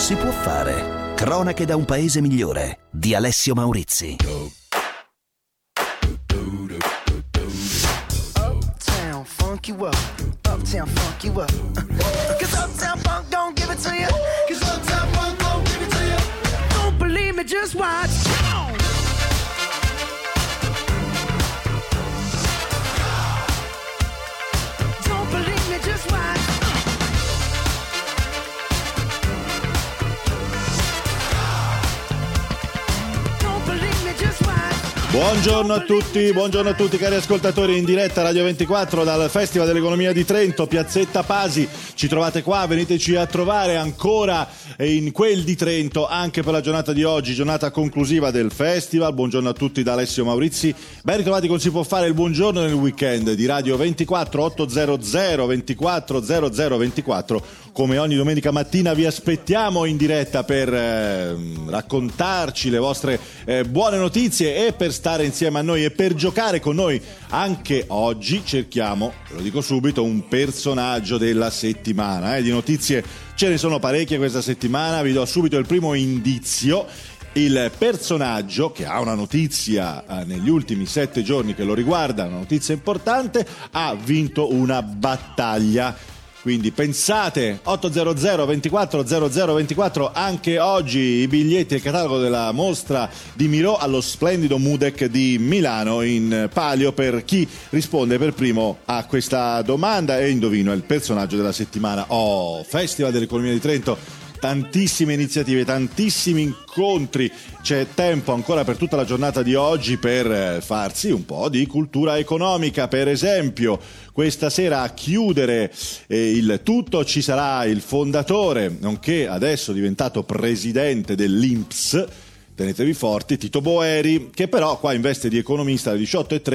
si può fare. Cronache da un paese migliore di Alessio Maurizi. Uptown funk you up, uptown funk you up. 'Cause uptown funk don't give it to you. 'Cause uptown funk don't give it to you. Don't believe me, just watch. Don't believe me, just watch. Don't believe me, just watch. Buongiorno a tutti cari ascoltatori, in diretta Radio 24 dal Festival dell'Economia di Trento, Piazzetta Pasi. Ci trovate qua, veniteci a trovare ancora in quel di Trento anche per la giornata di oggi, giornata conclusiva del festival. Buongiorno a tutti da Alessio Maurizi. Ben ritrovati con Si può fare il buongiorno nel weekend di Radio 24 800 24 00 24. Come ogni domenica mattina vi aspettiamo in diretta per raccontarci le vostre buone notizie e per stare insieme a noi e per giocare con noi. Anche oggi cerchiamo, ve lo dico subito, un personaggio della settimana. Di notizie ce ne sono parecchie questa settimana, vi do subito il primo indizio. Il personaggio che ha una notizia negli ultimi 7 giorni che lo riguarda, una notizia importante, ha vinto una battaglia. Quindi pensate, 800 24 00 24, anche oggi i biglietti e il catalogo della mostra di Miró allo splendido Mudec di Milano in palio per chi risponde per primo a questa domanda e indovino il personaggio della settimana. Festival dell'Economia di Trento. Tantissime iniziative, tantissimi incontri, c'è tempo ancora per tutta la giornata di oggi per farsi un po' di cultura economica. Per esempio, questa sera a chiudere il tutto ci sarà il fondatore, nonché adesso diventato presidente dell'INPS, tenetevi forti, Tito Boeri, che però qua in veste di economista alle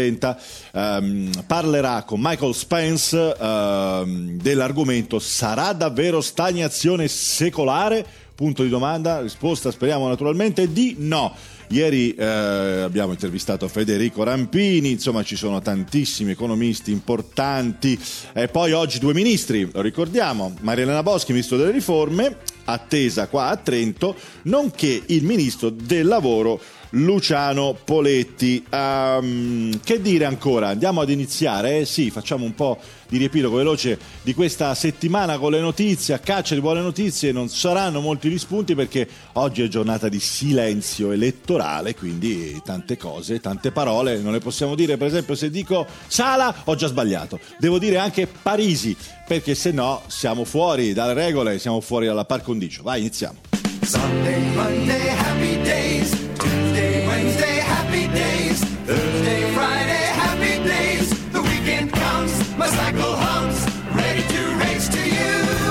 18:30 parlerà con Michael Spence dell'argomento: sarà davvero stagnazione secolare? Punto di domanda, risposta speriamo naturalmente di no. Ieri abbiamo intervistato Federico Rampini, insomma ci sono tantissimi economisti importanti, e poi oggi 2 ministri, lo ricordiamo, Maria Elena Boschi, ministro delle riforme, attesa qua a Trento, nonché il ministro del lavoro Luciano Poletti. Che dire ancora? Andiamo ad iniziare? Sì, facciamo un po' di riepilogo veloce di questa settimana con le notizie, a caccia di buone notizie. Non saranno molti gli spunti perché oggi è giornata di silenzio elettorale, quindi tante cose, tante parole non le possiamo dire. Per esempio, se dico Sala ho già sbagliato, devo dire anche Parisi, perché se no siamo fuori dalle regole, siamo fuori dalla par condicio. Vai, iniziamo. Sunday, Monday, happy days. Tuesday, Wednesday, happy days. Thursday, Friday, happy days. The weekend comes, my cycle hums, ready to race to you.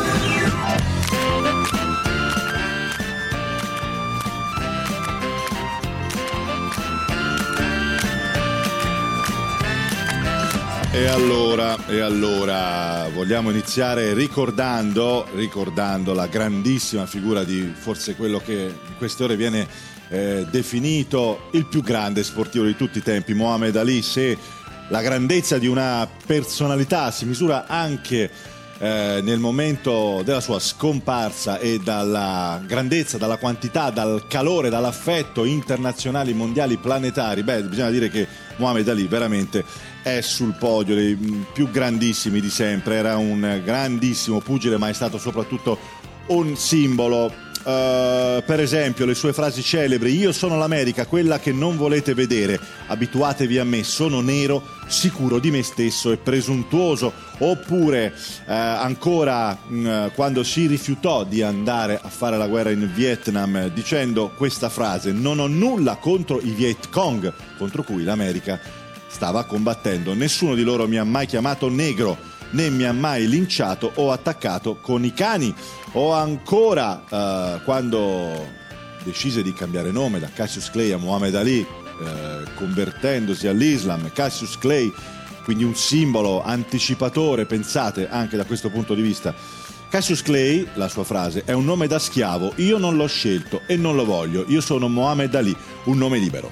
E allora vogliamo iniziare ricordando la grandissima figura di forse quello che in queste ore viene definito il più grande sportivo di tutti i tempi, Muhammad Ali. Se la grandezza di una personalità si misura anche nel momento della sua scomparsa e dalla grandezza, dalla quantità, dal calore, dall'affetto internazionali, mondiali, planetari, bisogna dire che Muhammad Ali veramente è sul podio dei più grandissimi di sempre. Era un grandissimo pugile, ma è stato soprattutto un simbolo. Per esempio le sue frasi celebri: io sono l'America, quella che non volete vedere, abituatevi a me, sono nero, sicuro di me stesso e presuntuoso. Oppure ancora quando si rifiutò di andare a fare la guerra in Vietnam, dicendo questa frase: non ho nulla contro i Viet Cong, contro cui l'America stava combattendo, nessuno di loro mi ha mai chiamato negro, né mi ha mai linciato o attaccato con i cani. O ancora quando decise di cambiare nome da Cassius Clay a Muhammad Ali, convertendosi all'Islam, Cassius Clay, quindi un simbolo anticipatore, pensate, anche da questo punto di vista. Cassius Clay, la sua frase, è un nome da schiavo, io non l'ho scelto e non lo voglio, io sono Muhammad Ali, un nome libero.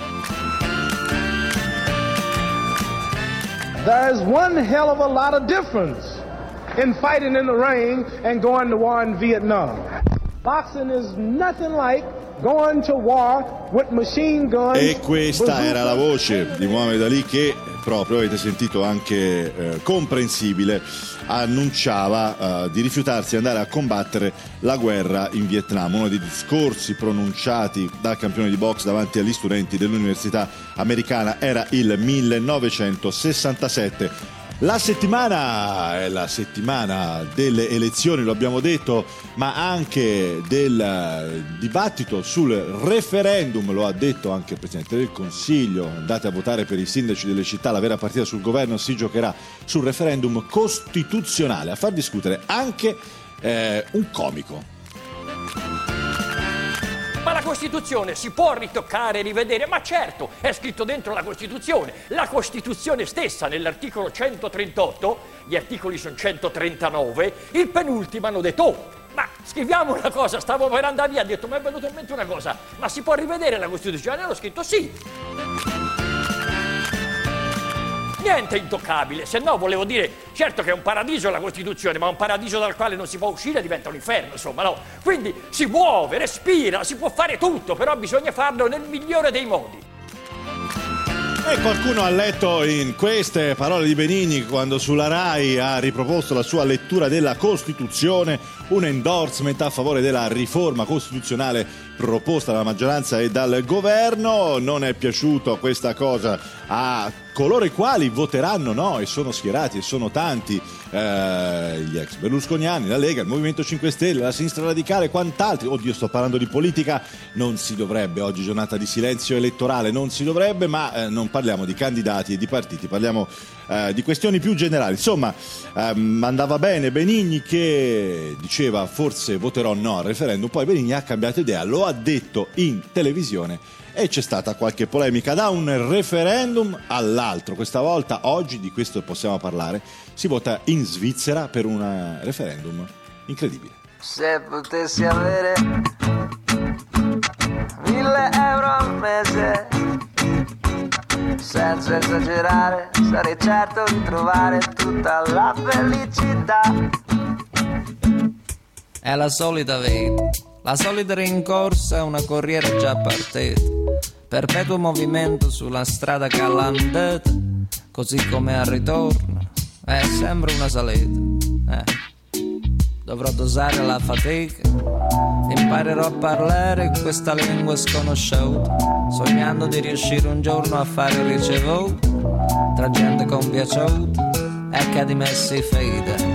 There's one hell of a lot of difference in fighting in the ring and going to war in Vietnam. Boxing is nothing like going to war with machine guns. E questa era la voce di Muhammad Ali che, proprio avete sentito anche comprensibile, annunciava di rifiutarsi di andare a combattere la guerra in Vietnam. Uno dei discorsi pronunciati dal campione di box davanti agli studenti dell'università americana era il 1967. La settimana è la settimana delle elezioni, lo abbiamo detto, ma anche del dibattito sul referendum, lo ha detto anche il Presidente del Consiglio. Andate a votare per i sindaci delle città, la vera partita sul governo si giocherà sul referendum costituzionale, a far discutere anche un comico. Ma la Costituzione si può ritoccare e rivedere? Ma certo, è scritto dentro la Costituzione. La Costituzione stessa, nell'articolo 138, gli articoli sono 139, il penultimo hanno detto: oh, ma scriviamo una cosa, stavo per andare via, ha detto, mi è venuta in mente una cosa, ma si può rivedere la Costituzione? Hanno scritto sì. Niente intoccabile, se no volevo dire, certo che è un paradiso la Costituzione, ma un paradiso dal quale non si può uscire diventa un inferno, insomma, no? Quindi si muove, respira, si può fare tutto, però bisogna farlo nel migliore dei modi. E qualcuno ha letto in queste parole di Benigni, quando sulla Rai ha riproposto la sua lettura della Costituzione, un endorsement a favore della riforma costituzionale proposta dalla maggioranza e dal governo. Non è piaciuto questa cosa a coloro i quali voteranno no, e sono schierati, e sono tanti, gli ex berlusconiani, la Lega, il Movimento 5 Stelle, la sinistra radicale e quant'altri. Oddio, sto parlando di politica, non si dovrebbe, oggi giornata di silenzio elettorale, non si dovrebbe, ma non parliamo di candidati e di partiti, parliamo di questioni più generali. Insomma, andava bene Benigni che diceva forse voterò no al referendum, poi Benigni ha cambiato idea, lo ha detto in televisione e c'è stata qualche polemica da un referendum all'altro. Questa volta, oggi, di questo possiamo parlare, si vota in Svizzera per un referendum incredibile. Se potessi avere 1.000 euro al mese, senza esagerare, sarei certo di trovare tutta la felicità. È la solita vita, la solita rincorsa, una corriera già partita, perpetuo movimento sulla strada calandata, così come al ritorno, è sempre una salita. Dovrò dosare la fatica, imparerò a parlare questa lingua sconosciuta, sognando di riuscire un giorno a fare il ricevuto tra gente compiaciuta e che di me si fida.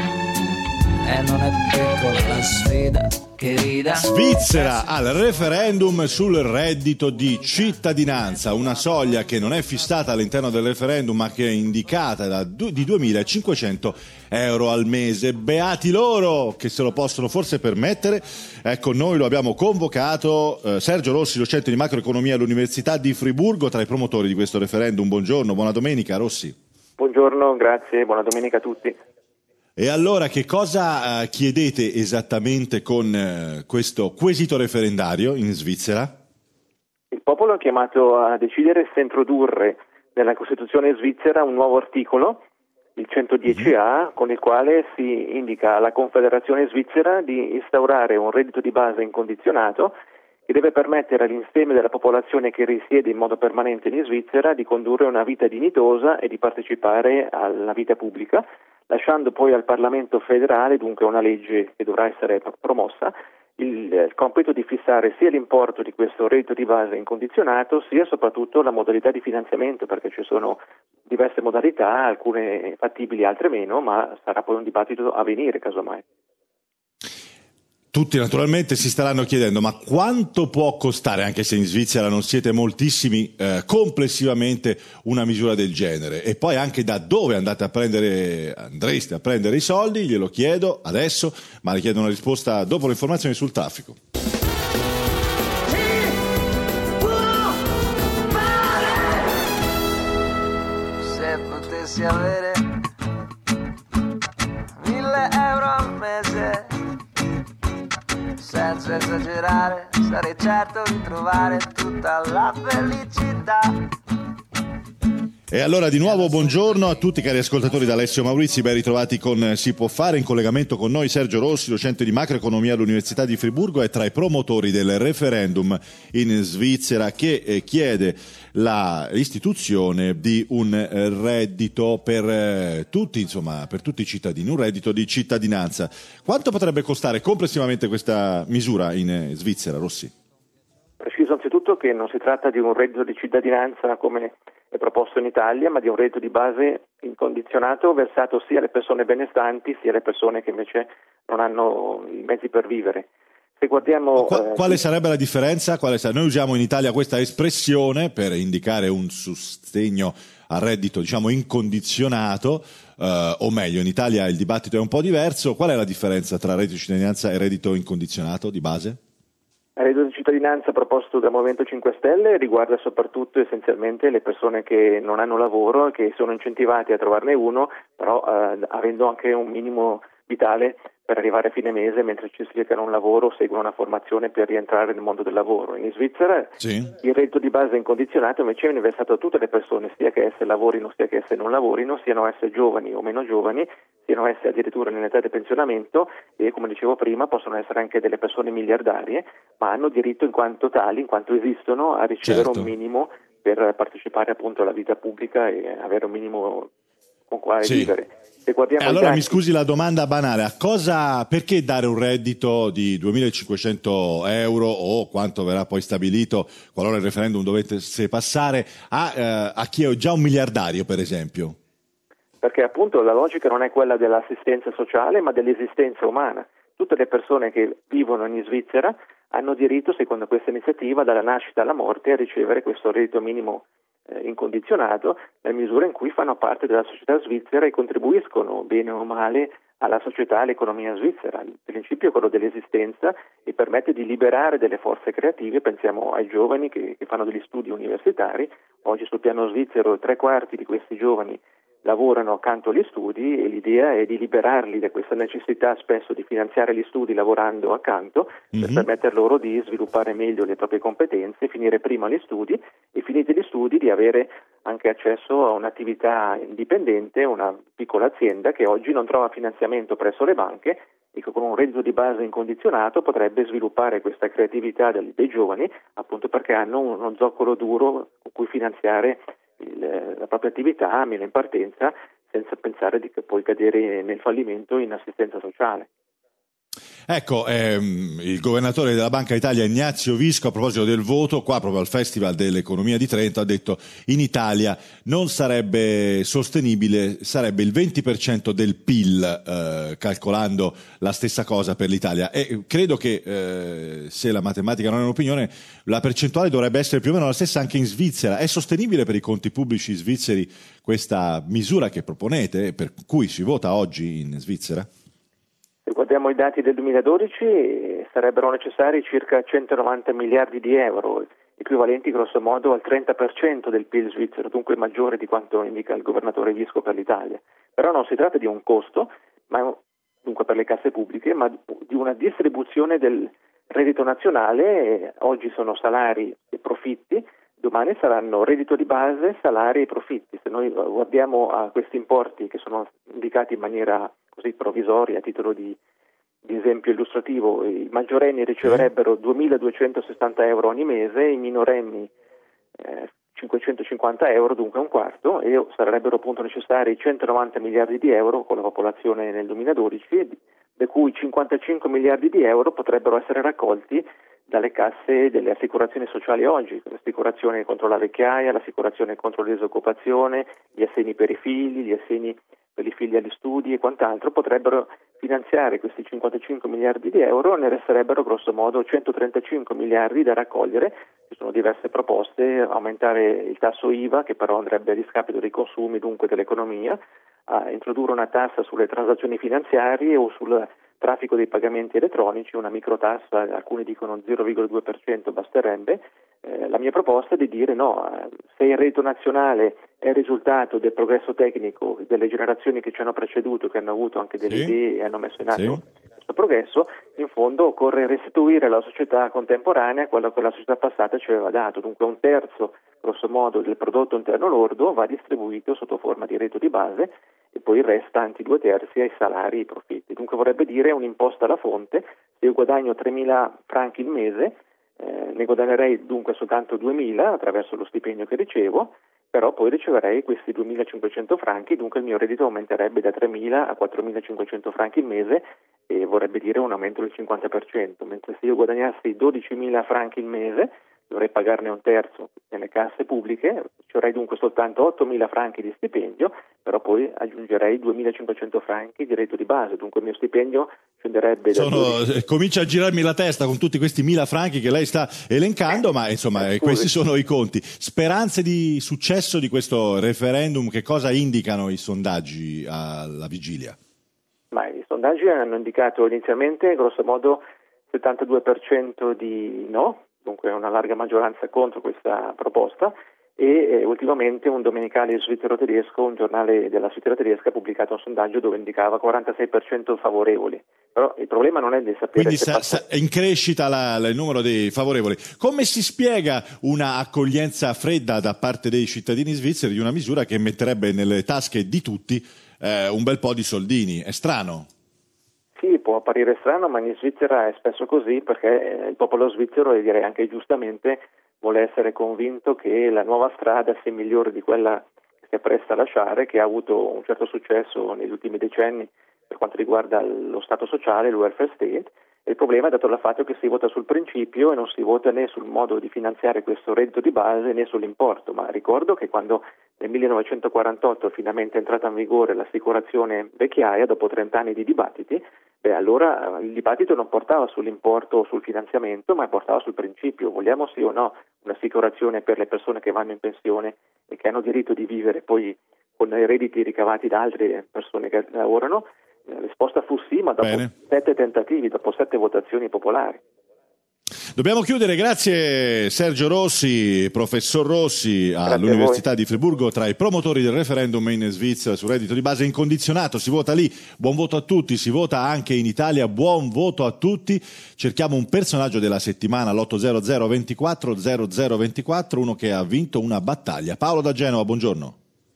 E non è piccola la sfida che rida. Svizzera al referendum sul reddito di cittadinanza, una soglia che non è fissata all'interno del referendum ma che è indicata di 2.500 euro al mese. Beati loro che se lo possono forse permettere. Ecco, noi lo abbiamo convocato, Sergio Rossi, docente di macroeconomia all'Università di Friburgo, tra i promotori di questo referendum. Buongiorno, buona domenica Rossi. Buongiorno, grazie, buona domenica a tutti. E allora che cosa chiedete esattamente con questo quesito referendario in Svizzera? Il popolo è chiamato a decidere se introdurre nella Costituzione svizzera un nuovo articolo, il 110A, con il quale si indica alla Confederazione svizzera di instaurare un reddito di base incondizionato che deve permettere all'insieme della popolazione che risiede in modo permanente in Svizzera di condurre una vita dignitosa e di partecipare alla vita pubblica, lasciando poi al Parlamento federale, dunque una legge che dovrà essere promossa, il compito di fissare sia l'importo di questo reddito di base incondizionato, sia soprattutto la modalità di finanziamento, perché ci sono diverse modalità, alcune fattibili, altre meno, ma sarà poi un dibattito a venire, casomai. Tutti naturalmente si staranno chiedendo ma quanto può costare, anche se in Svizzera non siete moltissimi, complessivamente una misura del genere, e poi anche da dove andreste a prendere i soldi. Glielo chiedo adesso, ma le chiedo una risposta dopo le informazioni sul traffico. Se potessi avere 1.000 euro al mese, senza esagerare, sarei certo di trovare tutta la felicità. E allora di nuovo buongiorno a tutti cari ascoltatori da Alessio Maurizi, ben ritrovati con Si può fare. In collegamento con noi Sergio Rossi, docente di macroeconomia all'Università di Friburgo e tra i promotori del referendum in Svizzera che chiede l'istituzione di un reddito per tutti, insomma per tutti i cittadini, un reddito di cittadinanza. Quanto potrebbe costare complessivamente questa misura in Svizzera, Rossi? Preciso anzitutto che non si tratta di un reddito di cittadinanza come è proposto in Italia, ma di un reddito di base incondizionato versato sia alle persone benestanti sia alle persone che invece non hanno i mezzi per vivere. Se guardiamo quale sarebbe la differenza? Noi usiamo in Italia questa espressione per indicare un sostegno al reddito, diciamo, incondizionato, o meglio, in Italia il dibattito è un po' diverso. Qual è la differenza tra reddito di cittadinanza e reddito incondizionato di base? Il reddito di cittadinanza proposto dal Movimento 5 Stelle riguarda soprattutto essenzialmente le persone che non hanno lavoro e che sono incentivate a trovarne uno, però avendo anche un minimo vitale per arrivare a fine mese mentre ci cercano un lavoro o seguono una formazione per rientrare nel mondo del lavoro. In Svizzera il reddito di base incondizionato invece viene versato a tutte le persone, sia che esse lavorino sia che esse non lavorino, siano esse giovani o meno giovani, siano esse addirittura nell'età di pensionamento e, come dicevo prima, possono essere anche delle persone miliardarie, ma hanno diritto in quanto tali, in quanto esistono, a ricevere un minimo per partecipare appunto alla vita pubblica e avere un minimo con quale vivere. Allora mi scusi la domanda banale, perché dare un reddito di 2.500 euro o quanto verrà poi stabilito qualora il referendum dovesse passare a chi è già un miliardario, per esempio? Perché appunto la logica non è quella dell'assistenza sociale ma dell'esistenza umana. Tutte le persone che vivono in Svizzera hanno diritto, secondo questa iniziativa, dalla nascita alla morte a ricevere questo reddito minimo incondizionato nella misura in cui fanno parte della società svizzera e contribuiscono bene o male alla società e all'economia svizzera. Il principio è quello dell'esistenza e permette di liberare delle forze creative. Pensiamo ai giovani che fanno degli studi universitari. Oggi sul piano svizzero 3/4 di questi giovani lavorano accanto agli studi e l'idea è di liberarli da questa necessità spesso di finanziare gli studi lavorando accanto per permettere loro di sviluppare meglio le proprie competenze, finire prima gli studi e finiti gli studi di avere anche accesso a un'attività indipendente, una piccola azienda che oggi non trova finanziamento presso le banche e che con un reddito di base incondizionato potrebbe sviluppare questa creatività dei giovani, appunto perché hanno uno zoccolo duro con cui finanziare la propria attività, meno in partenza, senza pensare di poi cadere nel fallimento in assistenza sociale. Ecco, il governatore della Banca d'Italia Ignazio Visco, a proposito del voto, qua proprio al Festival dell'Economia di Trento, ha detto in Italia non sarebbe sostenibile, sarebbe il 20% del PIL, calcolando la stessa cosa per l'Italia. E credo che, se la matematica non è un'opinione, la percentuale dovrebbe essere più o meno la stessa anche in Svizzera. È sostenibile per i conti pubblici svizzeri questa misura che proponete, per cui si vota oggi in Svizzera? Se guardiamo i dati del 2012 sarebbero necessari circa 190 miliardi di euro, equivalenti grosso modo al 30% del PIL svizzero, dunque maggiore di quanto indica il governatore Visco per l'Italia. Però non si tratta di un costo, dunque per le casse pubbliche, ma di una distribuzione del reddito nazionale. Oggi sono salari e profitti, domani saranno reddito di base, salari e profitti. Se noi guardiamo a questi importi che sono indicati in maniera così provvisoria, a titolo di esempio illustrativo, i maggiorenni riceverebbero 2.260 euro ogni mese, i minorenni 550 euro, dunque un quarto, e sarebbero appunto necessari 190 miliardi di euro con la popolazione nel 2012, da cui 55 miliardi di euro potrebbero essere raccolti dalle casse delle assicurazioni sociali oggi, l'assicurazione contro la vecchiaia, l'assicurazione contro la disoccupazione, gli assegni per i figli, gli assegni per i figli agli studi e quant'altro, potrebbero finanziare questi 55 miliardi di euro e ne resterebbero grosso modo 135 miliardi da raccogliere. Ci sono diverse proposte: aumentare il tasso IVA, che però andrebbe a discapito dei consumi, dunque dell'economia, a introdurre una tassa sulle transazioni finanziarie o sul traffico dei pagamenti elettronici, una microtassa, alcuni dicono 0,2% basterebbe. La mia proposta è di dire no, se il reddito nazionale è il risultato del progresso tecnico delle generazioni che ci hanno preceduto, che hanno avuto anche delle idee e hanno messo in atto questo progresso, in fondo occorre restituire alla società contemporanea quello che la società passata ci aveva dato, dunque un terzo grosso modo del prodotto interno lordo va distribuito sotto forma di reddito di base e poi il restanti 2/3 ai salari e ai profitti. Dunque vorrebbe dire un'imposta alla fonte. Se io guadagno 3.000 franchi il mese, ne guadagnerei dunque soltanto 2.000 attraverso lo stipendio che ricevo, però poi riceverei questi 2.500 franchi, dunque il mio reddito aumenterebbe da 3.000 a 4.500 franchi il mese e vorrebbe dire un aumento del 50%, mentre se io guadagnassi 12.000 franchi il mese dovrei pagarne un terzo nelle casse pubbliche, riceverei dunque soltanto 8.000 franchi di stipendio, però poi aggiungerei 2.500 franchi di reddito di base, dunque il mio stipendio scenderebbe da comincia a girarmi la testa con tutti questi 1.000 franchi che lei sta elencando, ma insomma questi sono i conti. Speranze di successo di questo referendum, che cosa indicano i sondaggi alla vigilia? Ma i sondaggi hanno indicato inizialmente grosso modo 72% di no, dunque una larga maggioranza contro questa proposta, e ultimamente un domenicale svizzero-tedesco, un giornale della Svizzera tedesca, ha pubblicato un sondaggio dove indicava 46% favorevoli. Però il problema non è di sapere... Quindi è in crescita il numero dei favorevoli. Come si spiega una accoglienza fredda da parte dei cittadini svizzeri di una misura che metterebbe nelle tasche di tutti un bel po' di soldini? È strano? Sì, può apparire strano, ma in Svizzera è spesso così, perché il popolo svizzero, e direi anche giustamente, vuole essere convinto che la nuova strada sia migliore di quella che si appresta a lasciare, che ha avuto un certo successo negli ultimi decenni per quanto riguarda lo Stato sociale, il welfare state. E il problema è dato dal fatto che si vota sul principio e non si vota né sul modo di finanziare questo reddito di base né sull'importo. Ma ricordo che quando nel 1948 finalmente è entrata in vigore l'assicurazione vecchiaia, dopo 30 anni di dibattiti, allora il dibattito non portava sull'importo o sul finanziamento, ma portava sul principio: vogliamo sì o no un'assicurazione per le persone che vanno in pensione e che hanno diritto di vivere poi con i redditi ricavati da altre persone che lavorano? La risposta fu sì, ma dopo 7 tentativi, dopo 7 votazioni popolari. Dobbiamo chiudere, grazie Sergio Rossi, professor Rossi all'Università di Friburgo, tra i promotori del referendum in Svizzera sul reddito di base incondizionato. Si vota lì, buon voto a tutti, si vota anche in Italia, buon voto a tutti. Cerchiamo un personaggio della settimana all'800 24 0024, uno che ha vinto una battaglia. Paolo da Genova, buongiorno.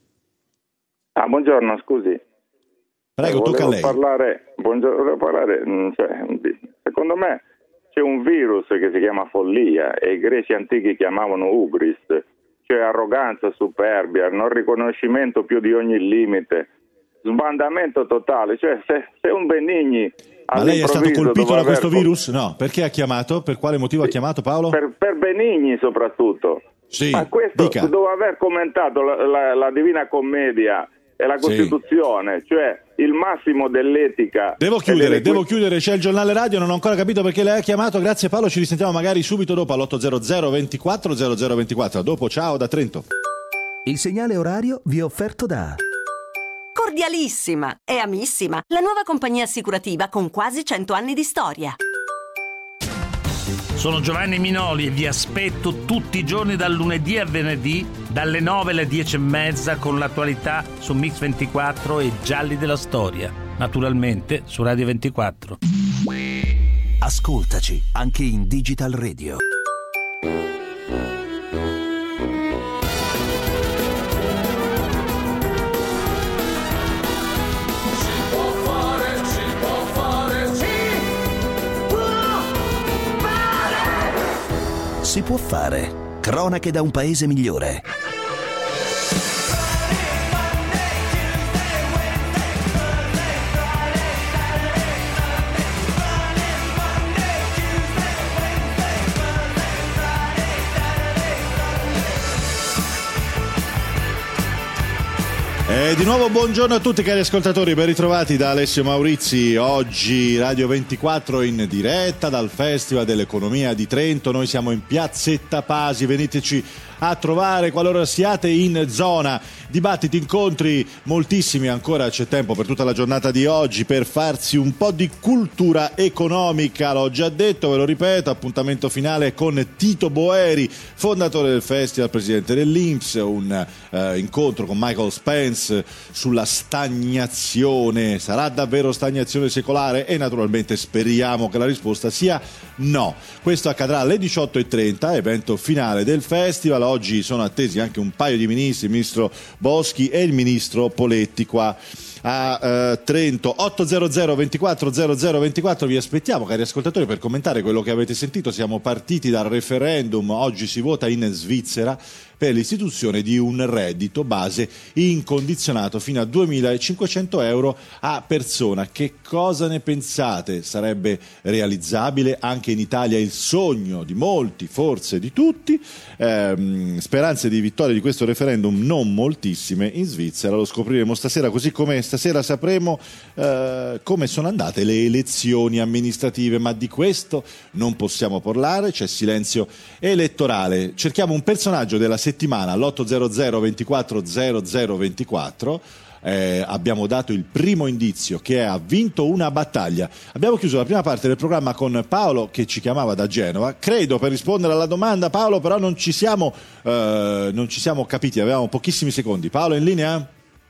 Buongiorno, scusi. Prego, tocca a lei. Volevo parlare, secondo me c'è un virus che si chiama follia, e i greci antichi chiamavano hubris, cioè arroganza, superbia, non riconoscimento più di ogni limite, sbandamento totale. Cioè se un Benigni... Ma lei è stato colpito da questo virus? No, perché ha chiamato? Per quale motivo ha chiamato, Paolo? Per Benigni soprattutto. Sì, ma questo dica. Dopo aver commentato la Divina Commedia e la Costituzione, sì, cioè il massimo dell'etica. Devo chiudere, c'è il giornale radio, non ho ancora capito perché lei ha chiamato. Grazie Paolo, ci risentiamo magari subito dopo all'800 24 0024. Dopo, ciao da Trento. Il segnale orario vi è offerto da Cordialissima e Amissima, la nuova compagnia assicurativa con quasi 100 anni di storia. Sono Giovanni Minoli e vi aspetto tutti i giorni dal lunedì a venerdì dalle 9 alle 10:30 con l'attualità su Mix 24 e Gialli della Storia, naturalmente su Radio 24. Ascoltaci anche in Digital Radio. Si può fare. Cronache da un paese migliore. Di nuovo buongiorno a tutti cari ascoltatori, ben ritrovati da Alessio Maurizi. Oggi Radio 24 in diretta dal Festival dell'Economia di Trento. Noi siamo in Piazzetta Pasi, veniteci a trovare qualora siate in zona. Dibattiti, incontri, moltissimi, ancora c'è tempo per tutta la giornata di oggi per farsi un po' di cultura economica, l'ho già detto, ve lo ripeto, appuntamento finale con Tito Boeri, fondatore del festival, presidente dell'INPS, un incontro con Michael Spence sulla stagnazione. Sarà davvero stagnazione secolare? E naturalmente speriamo che la risposta sia no. Questo accadrà alle 18:30, evento finale del festival. Oggi sono attesi anche un paio di ministri, il ministro Boschi e il ministro Poletti qua a Trento. 800 24 00 24, vi aspettiamo cari ascoltatori per commentare quello che avete sentito. Siamo partiti dal referendum, oggi si vota in Svizzera per l'istituzione di un reddito base incondizionato fino a 2.500 euro a persona. Che cosa ne pensate? Sarebbe realizzabile anche in Italia? Il sogno di molti, forse di tutti. Speranze di vittoria di questo referendum non moltissime in Svizzera, lo scopriremo stasera, così come stasera sapremo come sono andate le elezioni amministrative, ma di questo non possiamo parlare, c'è silenzio elettorale. Cerchiamo un personaggio della settimana all'800 24 00 24. Abbiamo dato il primo indizio, che ha vinto una battaglia. Abbiamo chiuso la prima parte del programma con Paolo che ci chiamava da Genova, credo per rispondere alla domanda, Paolo, però non ci siamo capiti, avevamo pochissimi secondi. Paolo, in linea?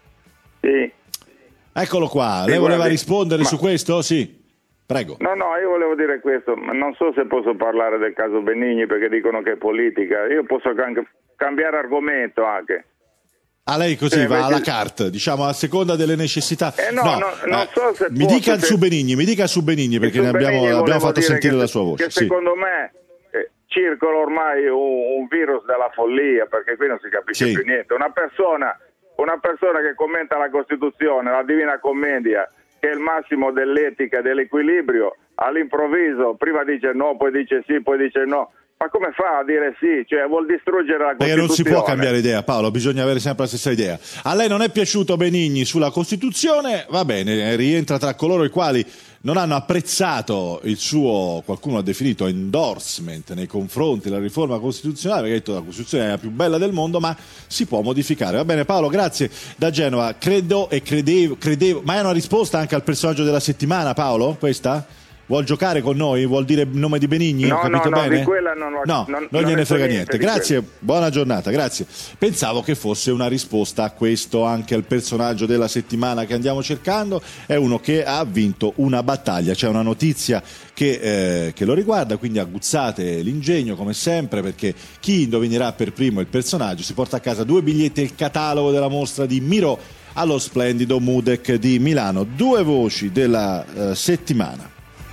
Sì. Eccolo qua, lei voleva rispondere su questo? Sì, prego. No, io volevo dire questo, ma non so se posso parlare del caso Benigni perché dicono che è politica, io posso anche cambiare argomento anche. A lei così va alla carte, diciamo, a seconda delle necessità. Non so se mi dica su Benigni perché ne abbiamo fatto sentire la sua voce. Che secondo me circola ormai un virus della follia, perché qui non si capisce più niente. Una persona che commenta la Costituzione, la Divina Commedia, che è il massimo dell'etica e dell'equilibrio, all'improvviso prima dice no, poi dice sì, poi dice no. Ma come fa a dire sì? Cioè vuol distruggere la Costituzione. Perché non si può cambiare idea, Paolo, bisogna avere sempre la stessa idea. A lei non è piaciuto Benigni sulla Costituzione? Va bene, rientra tra coloro i quali non hanno apprezzato il suo, qualcuno ha definito endorsement nei confronti della riforma costituzionale, perché ha detto la Costituzione è la più bella del mondo, ma si può modificare. Va bene Paolo, grazie da Genova. Credevo, ma è una risposta anche al personaggio della settimana, Paolo, questa? Vuol giocare con noi? Vuol dire il nome di Benigni? No, ho capito bene? Di quella non gliene frega niente. Grazie, buona giornata, grazie. Pensavo che fosse una risposta a questo, anche al personaggio della settimana che andiamo cercando. È uno che ha vinto una battaglia. C'è una notizia che lo riguarda, quindi aguzzate l'ingegno come sempre, perché chi indovinerà per primo il personaggio si porta a casa 2 biglietti e il catalogo della mostra di Miro allo splendido Mudec di Milano. 2 voci della settimana.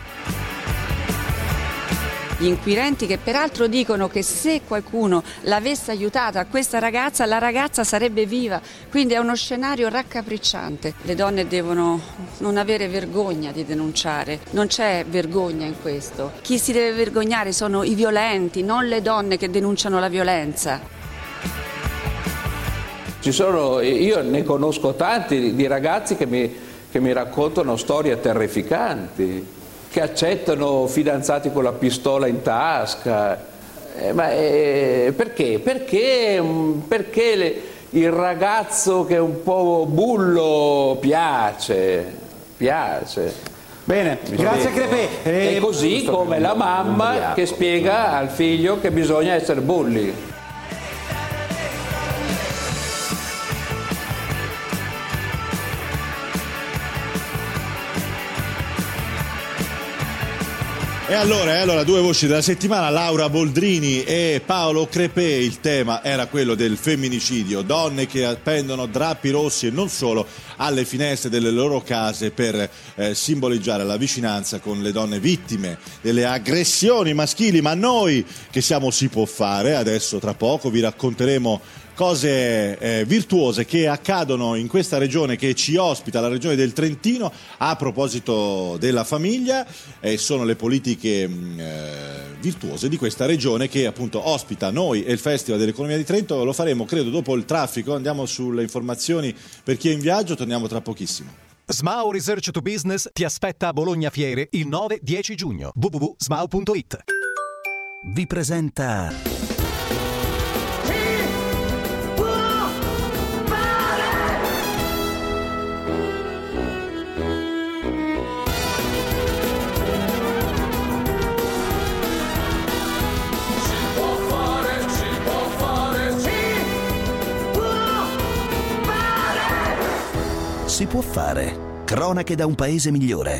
Gli inquirenti che peraltro dicono che se qualcuno l'avesse aiutata a questa ragazza, la ragazza sarebbe viva, quindi è uno scenario raccapricciante. Le donne devono non avere vergogna di denunciare, non c'è vergogna in questo. Chi si deve vergognare sono i violenti, non le donne che denunciano la violenza. Io ne conosco tanti di ragazzi che mi raccontano storie terrificanti, che accettano fidanzati con la pistola in tasca. Perché? Perché il ragazzo che è un po' bullo piace. Bene, grazie Crepè. È così come la mamma che spiega al figlio che bisogna essere bulli. E allora, 2 voci della settimana, Laura Boldrini e Paolo Crepè. Il tema era quello del femminicidio, donne che appendono drappi rossi e non solo alle finestre delle loro case per simboleggiare la vicinanza con le donne vittime delle aggressioni maschili. Ma noi che siamo Si Può Fare, adesso tra poco vi racconteremo cose virtuose che accadono in questa regione che ci ospita, la regione del Trentino, a proposito della famiglia. Sono le politiche virtuose di questa regione che appunto ospita noi e il Festival dell'Economia di Trento. Lo faremo credo dopo il traffico, andiamo sulle informazioni per chi è in viaggio, torniamo tra pochissimo. Smao Research to Business ti aspetta a Bologna Fiere il 9-10 giugno. www.smao.it. Vi presenta si può fare. Cronache da un paese migliore.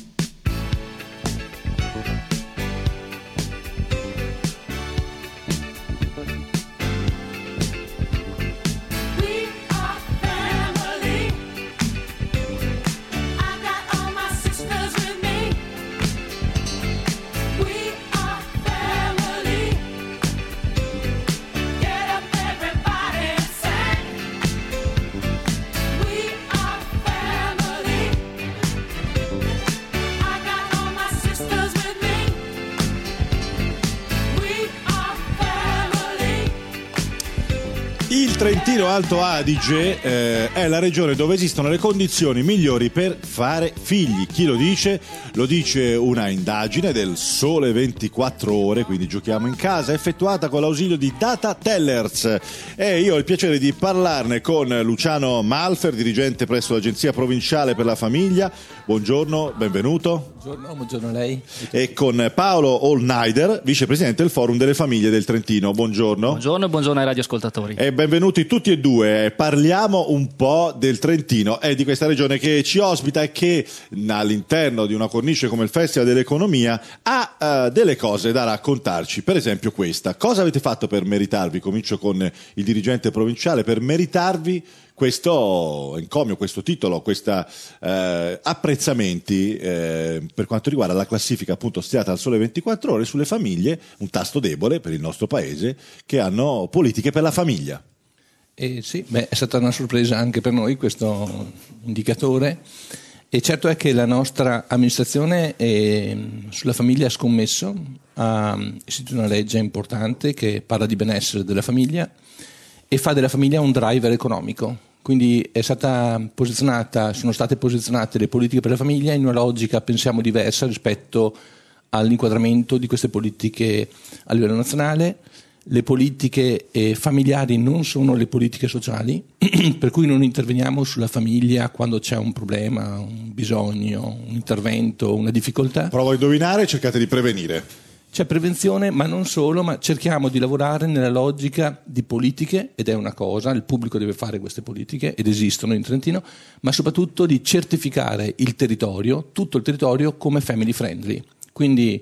Il Trentino Alto Adige è la regione dove esistono le condizioni migliori per fare figli. Chi lo dice? Lo dice una indagine del Sole 24 Ore, quindi giochiamo in casa, effettuata con l'ausilio di Data Tellers. E io ho il piacere di parlarne con Luciano Malfer, dirigente presso l'Agenzia Provinciale per la Famiglia. Buongiorno, benvenuto. Buongiorno a lei. E con Paolo Olneider, vicepresidente del Forum delle Famiglie del Trentino. Buongiorno. Buongiorno e buongiorno ai radioascoltatori. E benvenuti tutti e due. Parliamo un po' del Trentino e di questa regione che ci ospita e che all'interno di una cornice come il Festival dell'Economia ha delle cose da raccontarci. Per esempio questa. Cosa avete fatto per meritarvi? Comincio con il dirigente provinciale. Per meritarvi questo encomio, questo titolo, questi apprezzamenti per quanto riguarda la classifica appunto stiata al Sole 24 Ore sulle famiglie, un tasto debole per il nostro paese, che hanno politiche per la famiglia. Sì, è stata una sorpresa anche per noi questo indicatore, e certo è che la nostra amministrazione sulla famiglia ha scommesso, ha istituito una legge importante che parla di benessere della famiglia e fa della famiglia un driver economico. Quindi sono state posizionate le politiche per la famiglia in una logica, pensiamo, diversa rispetto all'inquadramento di queste politiche a livello nazionale. Le politiche familiari non sono le politiche sociali, per cui non interveniamo sulla famiglia quando c'è un problema, un bisogno, un intervento, una difficoltà. Provo a indovinare e cercate di prevenire. C'è prevenzione, ma non solo, ma cerchiamo di lavorare nella logica di politiche, ed è una cosa, il pubblico deve fare queste politiche, ed esistono in Trentino, ma soprattutto di certificare il territorio, tutto il territorio, come family friendly. Quindi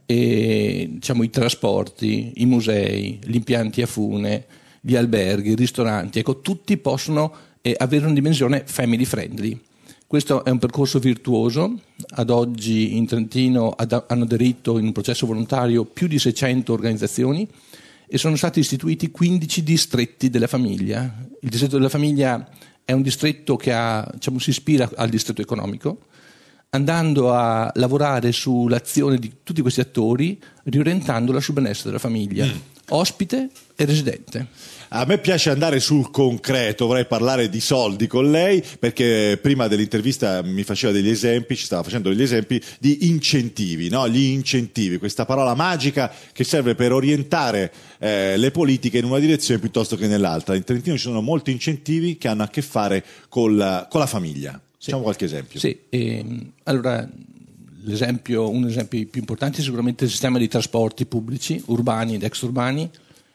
i trasporti, i musei, gli impianti a fune, gli alberghi, i ristoranti, tutti possono avere una dimensione family friendly. Questo è un percorso virtuoso. Ad oggi in Trentino hanno aderito in un processo volontario più di 600 organizzazioni e sono stati istituiti 15 distretti della famiglia. Il distretto della famiglia è un distretto che si ispira al distretto economico, andando a lavorare sull'azione di tutti questi attori, riorientandola sul benessere della famiglia, ospite e residente. A me piace andare sul concreto, vorrei parlare di soldi con lei, perché prima dell'intervista mi faceva degli esempi, ci stava facendo degli esempi di incentivi, no? Gli incentivi, questa parola magica che serve per orientare le politiche in una direzione piuttosto che nell'altra. In Trentino ci sono molti incentivi che hanno a che fare con la famiglia. Facciamo qualche esempio. Sì, allora uno degli esempi più importanti è sicuramente il sistema di trasporti pubblici, urbani ed extraurbani.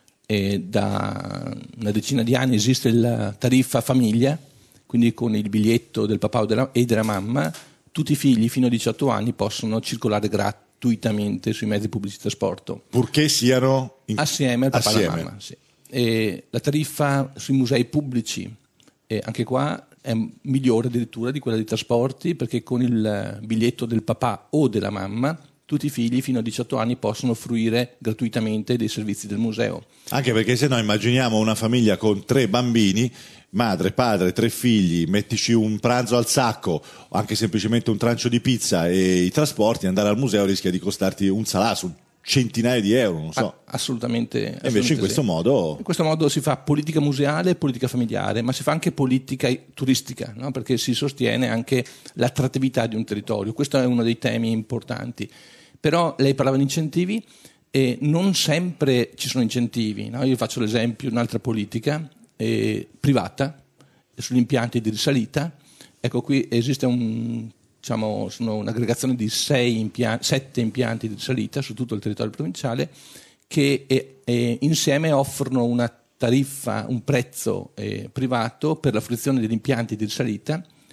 Da una decina di anni esiste la tariffa famiglia, quindi con il biglietto del papà e della mamma tutti i figli fino a 18 anni possono circolare gratuitamente sui mezzi pubblici di trasporto. Purché siano assieme al papà e alla mamma. Sì. E la tariffa sui musei pubblici, anche qua, è migliore addirittura di quella dei trasporti, perché con il biglietto del papà o della mamma tutti i figli fino a 18 anni possono fruire gratuitamente dei servizi del museo. Anche perché se no immaginiamo una famiglia con 3 bambini, madre, padre, 3 figli, mettici un pranzo al sacco o anche semplicemente un trancio di pizza e i trasporti, andare al museo rischia di costarti un salasso, centinaia di euro, non so. Assolutamente. E invece in questo modo... In questo modo si fa politica museale e politica familiare, ma si fa anche politica turistica, no? Perché si sostiene anche l'attrattività di un territorio. Questo è uno dei temi importanti. Però lei parlava di incentivi e non sempre ci sono incentivi, no? Io faccio l'esempio di un'altra politica privata sugli impianti di risalita. Ecco, qui esiste un'aggregazione di 7 impianti di risalita su tutto il territorio provinciale che insieme offrono una tariffa, un prezzo privato per la fruizione degli impianti di risalita,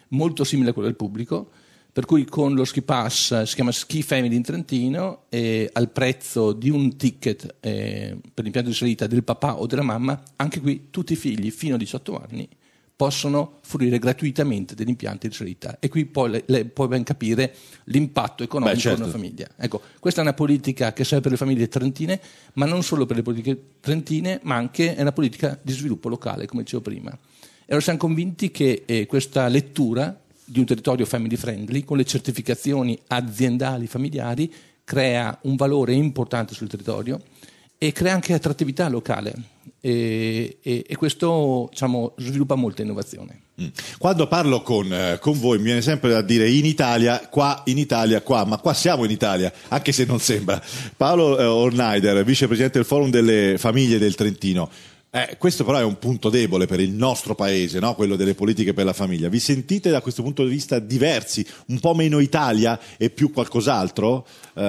molto simile a quello del pubblico, per cui con lo Ski Pass, si chiama Ski Family in Trentino, e al prezzo di un ticket per l'impianto di salita del papà o della mamma, anche qui tutti i figli fino a 18 anni possono fruire gratuitamente degli impianti di salita, e qui poi lei può ben capire l'impatto economico certo. di una famiglia. Ecco, questa è una politica che serve per le famiglie trentine, ma non solo per le politiche trentine, ma anche è una politica di sviluppo locale, come dicevo prima. E allora siamo convinti che questa lettura di un territorio family friendly, con le certificazioni aziendali familiari, crea un valore importante sul territorio e crea anche attrattività locale, e questo, diciamo, sviluppa molta innovazione. Quando parlo con voi mi viene sempre da dire in Italia, ma qua siamo in Italia, anche se non sembra. Paolo Horneider, vicepresidente del Forum delle Famiglie del Trentino. Questo però è un punto debole per il nostro paese, no? Quello delle politiche per la famiglia. Vi sentite da questo punto di vista diversi, un po' meno Italia e più qualcos'altro?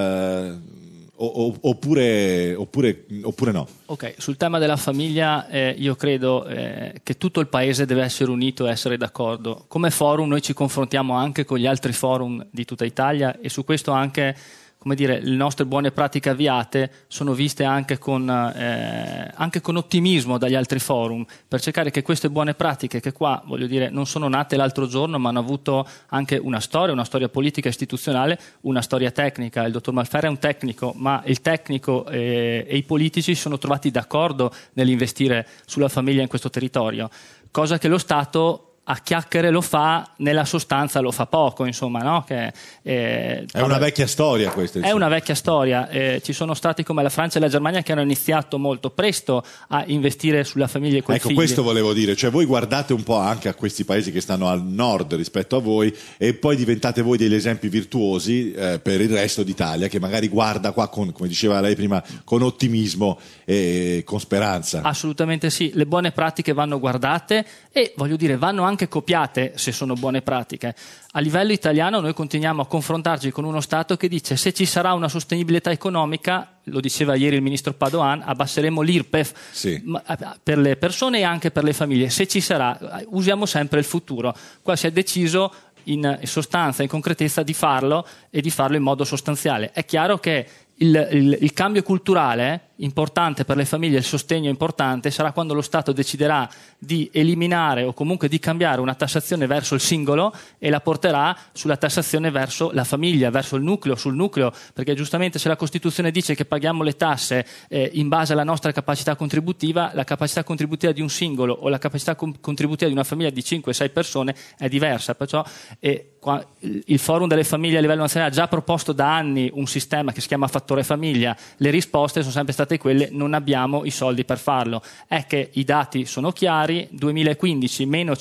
Oppure no? Ok, sul tema della famiglia io credo che tutto il paese deve essere unito e essere d'accordo. Come forum noi ci confrontiamo anche con gli altri forum di tutta Italia, e su questo anche, come dire, le nostre buone pratiche avviate sono viste anche con ottimismo dagli altri forum, per cercare che queste buone pratiche, che qua, voglio dire, non sono nate l'altro giorno, ma hanno avuto anche una storia politica istituzionale, una storia tecnica. Il dottor Malferra è un tecnico, ma il tecnico e i politici sono trovati d'accordo nell'investire sulla famiglia in questo territorio, cosa che lo Stato a chiacchiere lo fa, nella sostanza lo fa poco, insomma, no? È una vecchia storia questa. È una vecchia storia. Ci sono stati come la Francia e la Germania che hanno iniziato molto presto a investire sulla famiglia e coi figli. Questo volevo dire, cioè voi guardate un po' anche a questi paesi che stanno al nord rispetto a voi, e poi diventate voi degli esempi virtuosi per il resto d'Italia, che magari guarda qua con, come diceva lei prima, con ottimismo e con speranza. Assolutamente sì, le buone pratiche vanno guardate e, voglio dire, vanno anche copiate se sono buone pratiche. A livello italiano noi continuiamo a confrontarci con uno Stato che dice: se ci sarà una sostenibilità economica, lo diceva ieri il ministro Padoan, abbasseremo l'IRPEF per le persone e anche per le famiglie. Se ci sarà, usiamo sempre il futuro. Qua si è deciso in sostanza, in concretezza, di farlo, e di farlo in modo sostanziale. È chiaro che il cambio culturale importante per le famiglie, il sostegno importante, sarà quando lo Stato deciderà di eliminare o comunque di cambiare una tassazione verso il singolo e la porterà sulla tassazione verso la famiglia, verso il nucleo, sul nucleo, perché giustamente se la Costituzione dice che paghiamo le tasse in base alla nostra capacità contributiva, la capacità contributiva di un singolo o la capacità contributiva di una famiglia di 5-6 persone è diversa. Perciò il Forum delle Famiglie a livello nazionale ha già proposto da anni un sistema che si chiama Fattore Famiglia. Le risposte sono sempre state quelle: non abbiamo i soldi per farlo. È che i dati sono chiari: 2015 meno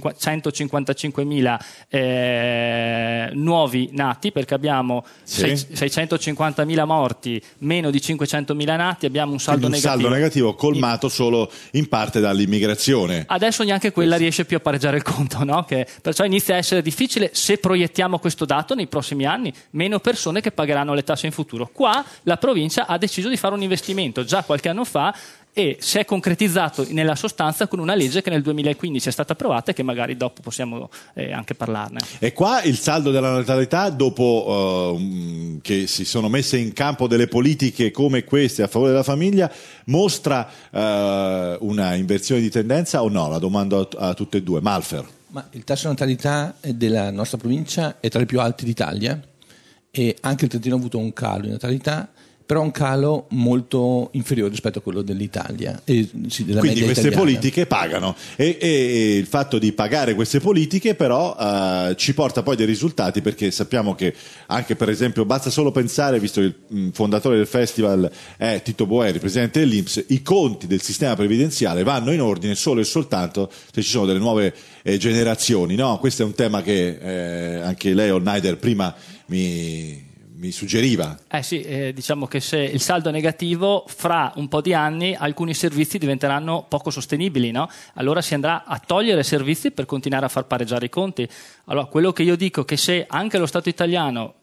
155.000 nuovi nati, perché abbiamo 650.000 morti, meno di 500.000 nati, abbiamo un saldo negativo. Un saldo negativo colmato solo in parte dall'immigrazione. Adesso neanche quella riesce più a pareggiare il conto, no? Perciò inizia a essere difficile. Se proiettiamo questo dato nei prossimi anni, meno persone che pagheranno le tasse in futuro. Qua la provincia ha deciso di fare un investimento già qualche anno fa, e si è concretizzato nella sostanza con una legge che nel 2015 è stata approvata e che magari dopo possiamo anche parlarne. E qua il saldo della natalità, dopo che si sono messe in campo delle politiche come queste a favore della famiglia, mostra una inversione di tendenza o no? La domando a tutte e due. Malfer. Ma il tasso di natalità della nostra provincia è tra i più alti d'Italia, e anche il Trentino ha avuto un calo di natalità, però un calo molto inferiore rispetto a quello dell'Italia. Quindi queste politiche pagano, e il fatto di pagare queste politiche però ci porta poi dei risultati, perché sappiamo che anche, per esempio, basta solo pensare, visto che il fondatore del festival è Tito Boeri, presidente dell'INPS, i conti del sistema previdenziale vanno in ordine solo e soltanto se ci sono delle nuove generazioni, no? Questo è un tema che anche lei, Horneider, prima mi suggeriva. Diciamo che se il saldo è negativo, fra un po' di anni alcuni servizi diventeranno poco sostenibili, no? Allora si andrà a togliere servizi per continuare a far pareggiare i conti. Allora, quello che io dico è che se anche lo Stato italiano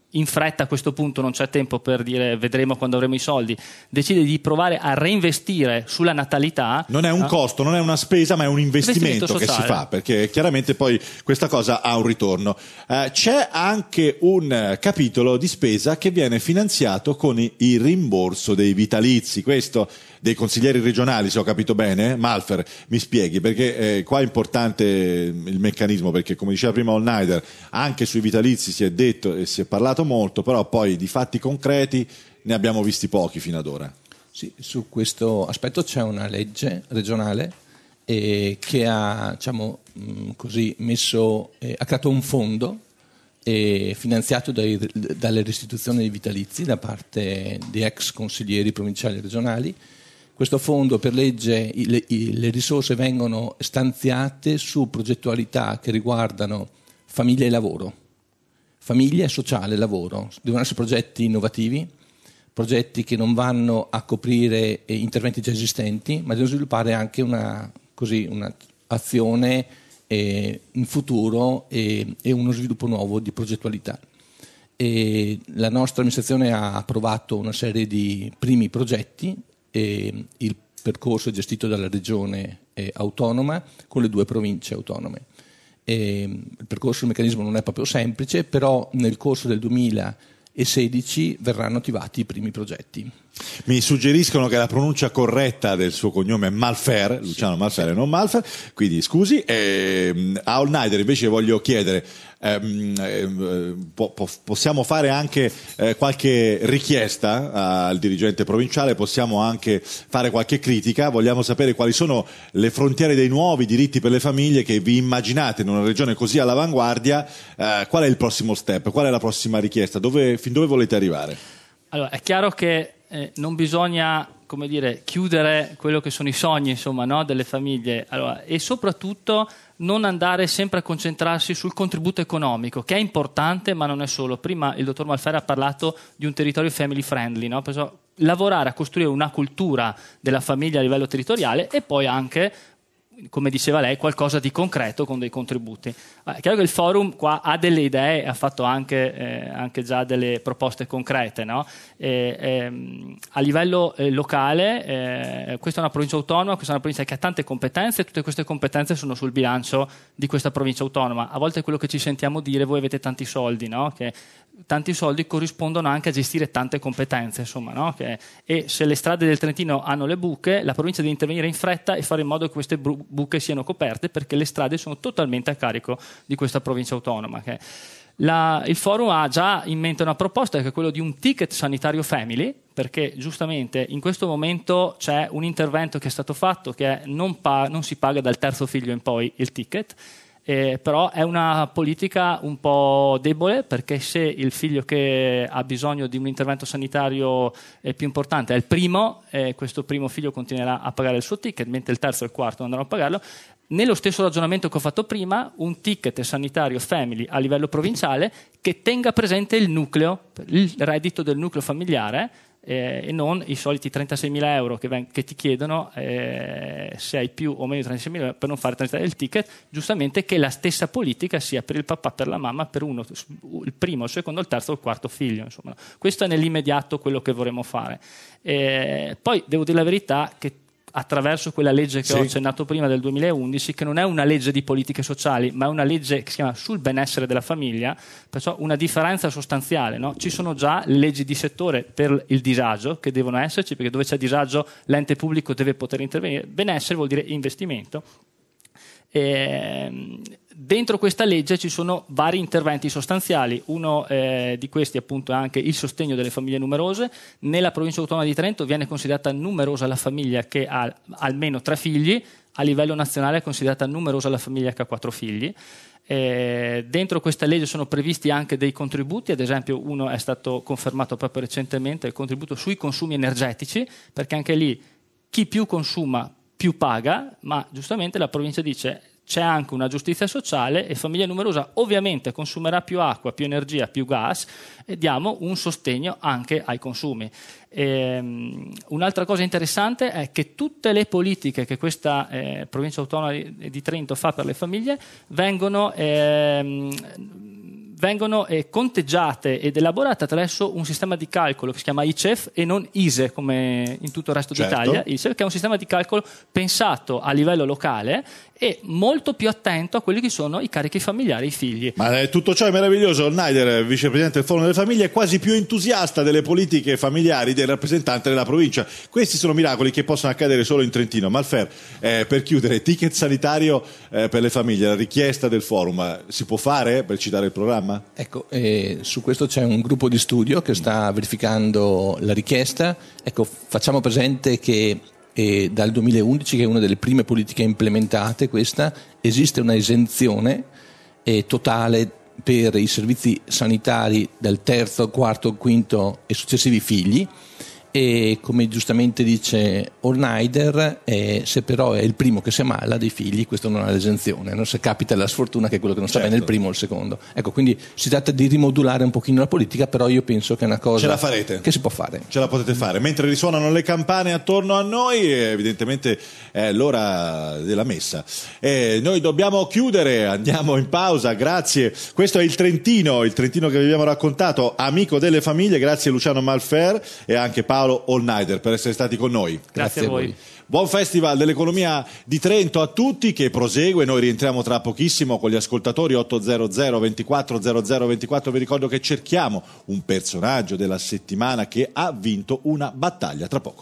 in fretta a questo punto non c'è tempo per dire vedremo quando avremo i soldi, decide di provare a reinvestire sulla natalità. Non è un costo, non è una spesa, ma è un investimento che si fa, perché chiaramente poi questa cosa ha un ritorno. C'è anche un capitolo di spesa che viene finanziato con il rimborso dei vitalizi, questo dei consiglieri regionali, se ho capito bene. Malfer, mi spieghi, perché qua è importante il meccanismo, perché come diceva prima Olneider, anche sui vitalizi si è detto e si è parlato molto, però poi di fatti concreti ne abbiamo visti pochi fino ad ora. Sì, su questo aspetto c'è una legge regionale che ha, diciamo, così messo, ha creato un fondo finanziato dalle restituzioni dei vitalizi da parte di ex consiglieri provinciali e regionali. Questo fondo, per legge, le risorse vengono stanziate su progettualità che riguardano famiglia e lavoro, famiglia e sociale e lavoro. Devono essere progetti innovativi, progetti che non vanno a coprire interventi già esistenti, ma devono sviluppare anche una azione in futuro e uno sviluppo nuovo di progettualità. La nostra amministrazione ha approvato una serie di primi progetti. Il percorso è gestito dalla regione autonoma con le 2 province autonome. Il percorso, il meccanismo non è proprio semplice, però nel corso del 2016 verranno attivati i primi progetti. Mi suggeriscono che la pronuncia corretta del suo cognome è Malfer, Luciano Malfer e non Malfer, quindi scusi. A Olneider invece voglio chiedere, possiamo fare anche qualche richiesta al dirigente provinciale, possiamo anche fare qualche critica, vogliamo sapere quali sono le frontiere dei nuovi diritti per le famiglie che vi immaginate in una regione così all'avanguardia. Qual è il prossimo step, qual è la prossima richiesta, fin dove volete arrivare? Allora, è chiaro che non bisogna, come dire, chiudere quello che sono i sogni, insomma, no, delle famiglie. Allora, e soprattutto non andare sempre a concentrarsi sul contributo economico, che è importante, ma non è solo. Prima il dottor Malfer ha parlato di un territorio family friendly, no? Perciò lavorare a costruire una cultura della famiglia a livello territoriale e poi anche, come diceva lei, qualcosa di concreto con dei contributi. È chiaro che il forum qua ha delle idee, ha fatto anche già delle proposte concrete, no? A livello locale, questa è una provincia autonoma, questa è una provincia che ha tante competenze, e tutte queste competenze sono sul bilancio di questa provincia autonoma. A volte è quello che ci sentiamo dire: voi avete tanti soldi, no? Che tanti soldi corrispondono anche a gestire tante competenze, insomma, no? E se le strade del Trentino hanno le buche, la provincia deve intervenire in fretta e fare in modo che queste buche siano coperte, perché le strade sono totalmente a carico di questa provincia autonoma. Il forum ha già in mente una proposta, che è quello di un ticket sanitario family, perché giustamente in questo momento c'è un intervento che è stato fatto che non si paga dal terzo figlio in poi il ticket. Però è una politica un po' debole, perché se il figlio che ha bisogno di un intervento sanitario più importante è il primo, questo primo figlio continuerà a pagare il suo ticket, mentre il terzo e il quarto non andranno a pagarlo. Nello stesso ragionamento che ho fatto prima, un ticket sanitario family a livello provinciale che tenga presente il nucleo, il reddito del nucleo familiare, e non i soliti 36.000 euro che ti chiedono se hai più o meno di 36.000 euro per non fare il ticket. Giustamente che la stessa politica sia per il papà, per la mamma, per uno, il primo, il secondo, il terzo o il quarto figlio, insomma. Questo è nell'immediato quello che vorremmo fare. Poi devo dire la verità che attraverso quella legge che ho accennato prima del 2011, che non è una legge di politiche sociali, ma è una legge che si chiama sul benessere della famiglia, perciò una differenza sostanziale, no? Ci sono già leggi di settore per il disagio che devono esserci, perché dove c'è disagio l'ente pubblico deve poter intervenire. Benessere vuol dire investimento. Dentro questa legge ci sono vari interventi sostanziali. Uno di questi appunto è anche il sostegno delle famiglie numerose. Nella provincia autonoma di Trento viene considerata numerosa la famiglia che ha almeno 3 figli, a livello nazionale è considerata numerosa la famiglia che ha 4 figli. Dentro questa legge sono previsti anche dei contributi, ad esempio uno è stato confermato proprio recentemente, il contributo sui consumi energetici, perché anche lì chi più consuma più paga, ma giustamente la provincia dice c'è anche una giustizia sociale e famiglia numerosa ovviamente consumerà più acqua, più energia, più gas, e diamo un sostegno anche ai consumi. Un'altra cosa interessante è che tutte le politiche che questa provincia autonoma di Trento fa per le famiglie vengono vengono conteggiate ed elaborate attraverso un sistema di calcolo che si chiama ICEF e non ISE come in tutto il resto d'Italia. ICEF, che è un sistema di calcolo pensato a livello locale e molto più attento a quelli che sono i carichi familiari, i figli. Ma tutto ciò è meraviglioso. Schneider, vicepresidente del Forum delle Famiglie, è quasi più entusiasta delle politiche familiari del rappresentante della provincia. Questi sono miracoli che possono accadere solo in Trentino. Malfer, per chiudere, ticket sanitario per le famiglie, la richiesta del Forum, si può fare per citare il programma? Ecco, su questo c'è un gruppo di studio che sta verificando la richiesta. Ecco, facciamo presente che dal 2011, che è una delle prime politiche implementate, questa, esiste una esenzione totale per i servizi sanitari del terzo, quarto, quinto e successivi figli. E come giustamente dice Schneider, se però è il primo che si ammala dei figli, questo non ha l'esenzione, no? Se capita la sfortuna che è quello che non sta bene il primo o il secondo. Ecco, quindi si tratta di rimodulare un pochino la politica, però io penso che è una cosa ce la farete, che si può fare. Ce la potete fare. Mentre risuonano le campane attorno a noi, evidentemente è l'ora della messa. Noi dobbiamo chiudere, andiamo in pausa, grazie. Questo è il Trentino che vi abbiamo raccontato, amico delle famiglie. Grazie Luciano Malfer e anche Paolo Schneider per essere stati con noi. Grazie a voi. Buon Festival dell'Economia di Trento a tutti, che prosegue. Noi rientriamo tra pochissimo con gli ascoltatori 800 24 00 24. Vi ricordo che cerchiamo un personaggio della settimana che ha vinto una battaglia. Tra poco.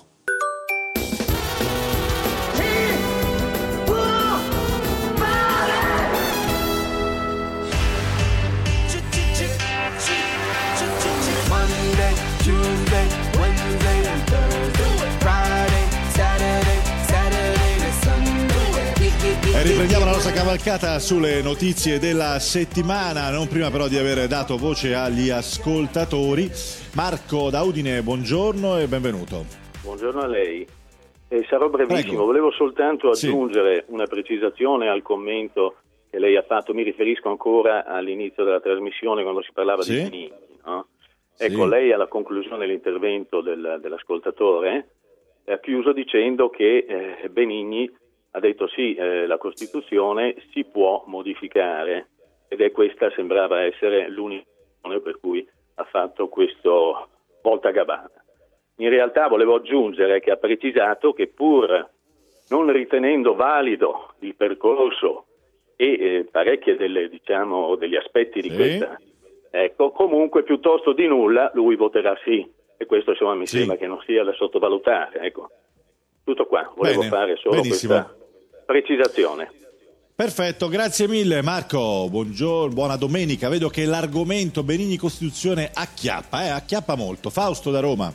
Riprendiamo la nostra cavalcata sulle notizie della settimana, non prima però di aver dato voce agli ascoltatori. Marco da Udine, buongiorno e benvenuto. Buongiorno a lei. Sarò brevissimo. Prego. Volevo soltanto aggiungere una precisazione al commento che lei ha fatto. Mi riferisco ancora all'inizio della trasmissione, quando si parlava di Benigni, no? Ecco, lei alla conclusione dell'intervento dell'ascoltatore ha chiuso dicendo che Benigni ha detto la Costituzione si può modificare, ed è questa, sembrava essere l'unica per cui ha fatto questo voltagabbana. In realtà volevo aggiungere che ha precisato che pur non ritenendo valido il percorso e parecchie degli aspetti di questa, ecco, comunque piuttosto di nulla lui voterà sì, e questo insomma mi sembra che non sia da sottovalutare. Ecco, tutto qua, volevo fare solo questa precisazione. Perfetto, grazie mille Marco, buongiorno, buona domenica. Vedo che l'argomento Benigni Costituzione acchiappa molto. Fausto da Roma.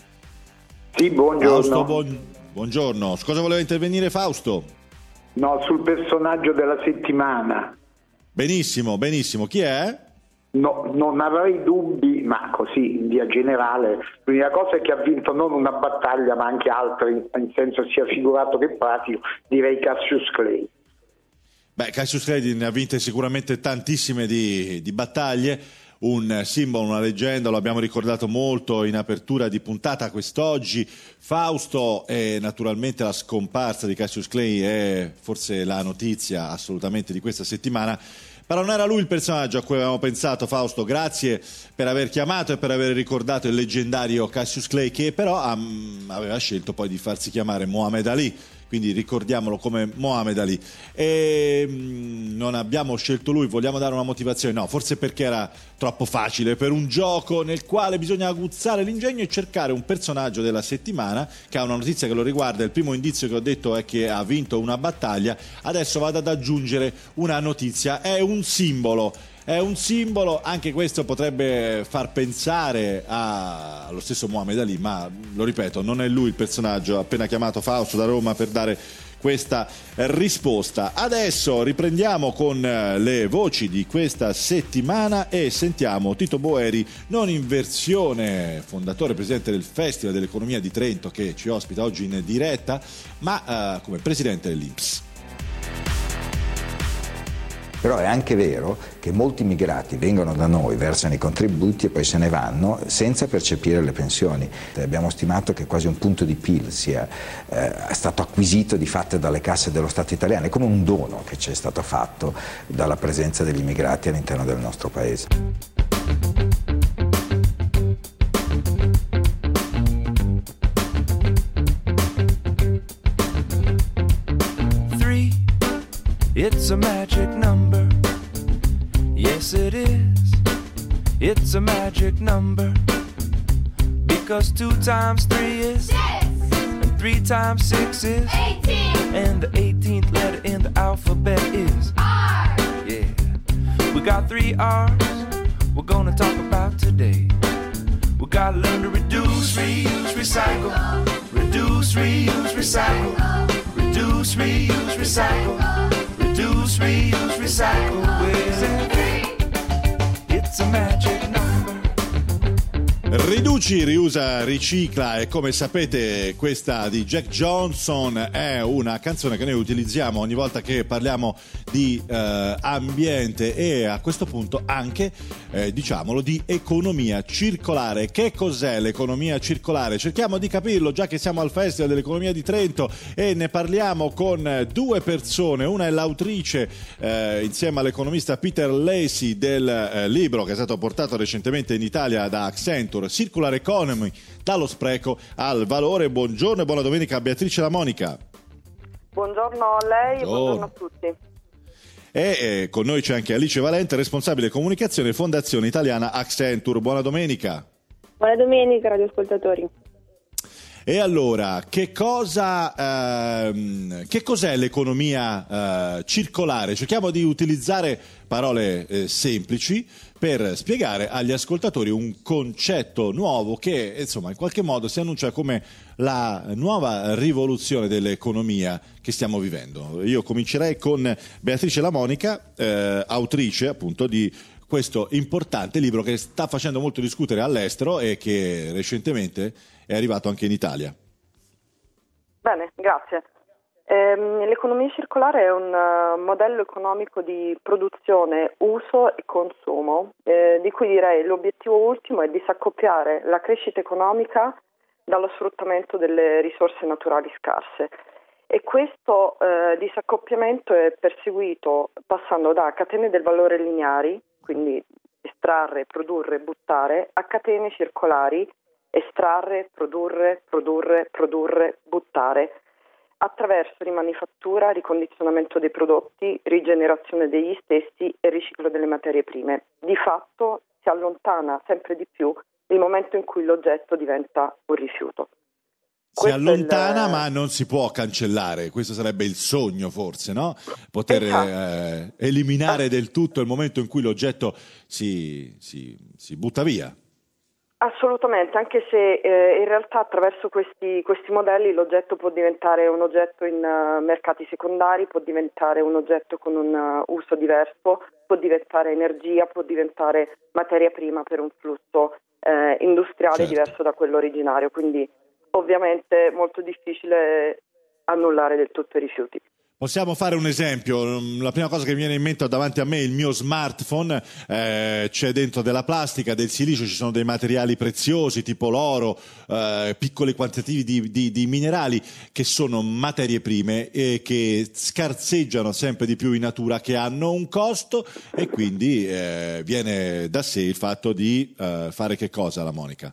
Sì, buongiorno. Fausto, buongiorno. Su cosa voleva intervenire Fausto? No, sul personaggio della settimana. Benissimo, chi è? No, non avrei dubbi, ma così in via generale l'unica cosa è che ha vinto non una battaglia ma anche altre, in senso sia figurato che pratico, direi Cassius Clay. Cassius Clay ne ha vinte sicuramente tantissime di battaglie, un simbolo, una leggenda, lo abbiamo ricordato molto in apertura di puntata quest'oggi. Fausto, e naturalmente la scomparsa di Cassius Clay è forse la notizia assolutamente di questa settimana. Però non era lui il personaggio a cui avevamo pensato, Fausto. Grazie per aver chiamato e per aver ricordato il leggendario Cassius Clay, che però aveva scelto poi di farsi chiamare Muhammad Ali, quindi ricordiamolo come Muhammad Ali. E non abbiamo scelto lui, vogliamo dare una motivazione? No, forse perché era troppo facile per un gioco nel quale bisogna aguzzare l'ingegno e cercare un personaggio della settimana che ha una notizia che lo riguarda. Il primo indizio che ho detto è che ha vinto una battaglia, adesso vado ad aggiungere una notizia. È un simbolo, anche questo potrebbe far pensare allo stesso Muhammad Ali, ma lo ripeto, non è lui il personaggio appena chiamato Fausto da Roma per dare questa risposta. Adesso riprendiamo con le voci di questa settimana e sentiamo Tito Boeri, non in versione fondatore, presidente del Festival dell'Economia di Trento, che ci ospita oggi in diretta, ma come presidente dell'INPS. Però è anche vero che molti immigrati vengono da noi, versano i contributi e poi se ne vanno senza percepire le pensioni. Abbiamo stimato che quasi un punto di PIL sia stato acquisito di fatto dalle casse dello Stato italiano, è come un dono che ci è stato fatto dalla presenza degli immigrati all'interno del nostro paese. It's a magic number. Yes, it is. It's a magic number. Because 2 times 3 is 6. And 3 times 6 is 18. And the 18th letter in the alphabet is R. Yeah. We got 3 R's we're gonna talk about today. We gotta learn to reduce, reuse, recycle. Reduce, reuse, recycle. Reduce, reuse, recycle. Reduce, reuse, recycle. It's a magic number. Riduci, riusa, ricicla, e come sapete questa di Jack Johnson è una canzone che noi utilizziamo ogni volta che parliamo di ambiente e a questo punto anche, diciamolo, di economia circolare. Che cos'è l'economia circolare? Cerchiamo di capirlo, già che siamo al Festival dell'Economia di Trento, e ne parliamo con 2 persone. Una è l'autrice insieme all'economista Peter Lacey del libro che è stato portato recentemente in Italia da Accenture, Circular Economy, dallo spreco al valore. Buongiorno e buona domenica a Beatrice Lamonica. Buongiorno a lei e buongiorno a tutti. E con noi c'è anche Alice Valente, responsabile comunicazione Fondazione Italiana Accenture. Buona domenica. Buona domenica, radioascoltatori. E allora, che cos'è l'economia circolare? Cerchiamo di utilizzare parole semplici per spiegare agli ascoltatori un concetto nuovo che, insomma, in qualche modo si annuncia come la nuova rivoluzione dell'economia che stiamo vivendo. Io comincerei con Beatrice Lamonica, autrice appunto di questo importante libro che sta facendo molto discutere all'estero e che recentemente è arrivato anche in Italia. Bene, grazie. L'economia circolare è un modello economico di produzione, uso e consumo, di cui direi l'obiettivo ultimo è disaccoppiare la crescita economica dallo sfruttamento delle risorse naturali scarse. E questo disaccoppiamento è perseguito passando da catene del valore lineari, quindi estrarre, produrre, buttare, a catene circolari, estrarre, produrre, buttare, attraverso rimanifattura, ricondizionamento dei prodotti, rigenerazione degli stessi e riciclo delle materie prime. Di fatto si allontana sempre di più il momento in cui l'oggetto diventa un rifiuto. Si allontana ma non si può cancellare, questo sarebbe il sogno forse, no? Poter eliminare del tutto il momento in cui l'oggetto si butta via. Assolutamente, anche se in realtà attraverso questi modelli l'oggetto può diventare un oggetto in mercati secondari, può diventare un oggetto con un uso diverso, può diventare energia, può diventare materia prima per un flusso industriale diverso da quello originario, quindi ovviamente molto difficile annullare del tutto i rifiuti. Possiamo fare un esempio, la prima cosa che mi viene in mente davanti a me è il mio smartphone, c'è dentro della plastica, del silicio, ci sono dei materiali preziosi tipo l'oro, piccoli quantitativi di minerali che sono materie prime e che scarseggiano sempre di più in natura, che hanno un costo, e quindi viene da sé il fatto di fare che cosa, la Monica?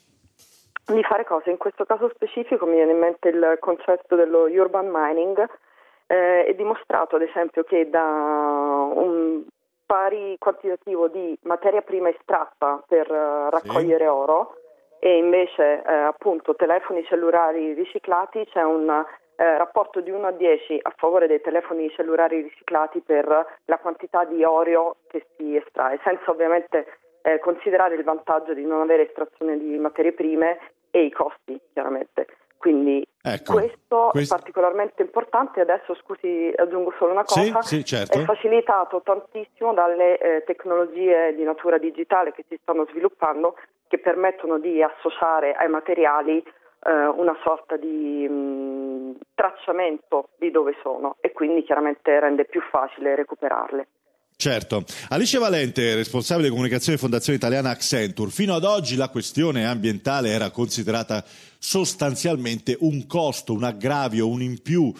Di fare cose, in questo caso specifico mi viene in mente il concetto dello urban mining. È dimostrato ad esempio che da un pari quantitativo di materia prima estratta per raccogliere oro e invece appunto telefoni cellulari riciclati c'è un rapporto di 1 a 10 a favore dei telefoni cellulari riciclati per la quantità di oro che si estrae, senza ovviamente considerare il vantaggio di non avere estrazione di materie prime e i costi chiaramente. Quindi questo è particolarmente importante. Adesso, scusi, aggiungo solo una cosa, certo. È facilitato tantissimo dalle tecnologie di natura digitale che si stanno sviluppando, che permettono di associare ai materiali una sorta di tracciamento di dove sono, e quindi chiaramente rende più facile recuperarle. Certo. Alice Valente, responsabile di comunicazione Fondazione Italiana Accenture. Fino ad oggi la questione ambientale era considerata sostanzialmente un costo, un aggravio, un in più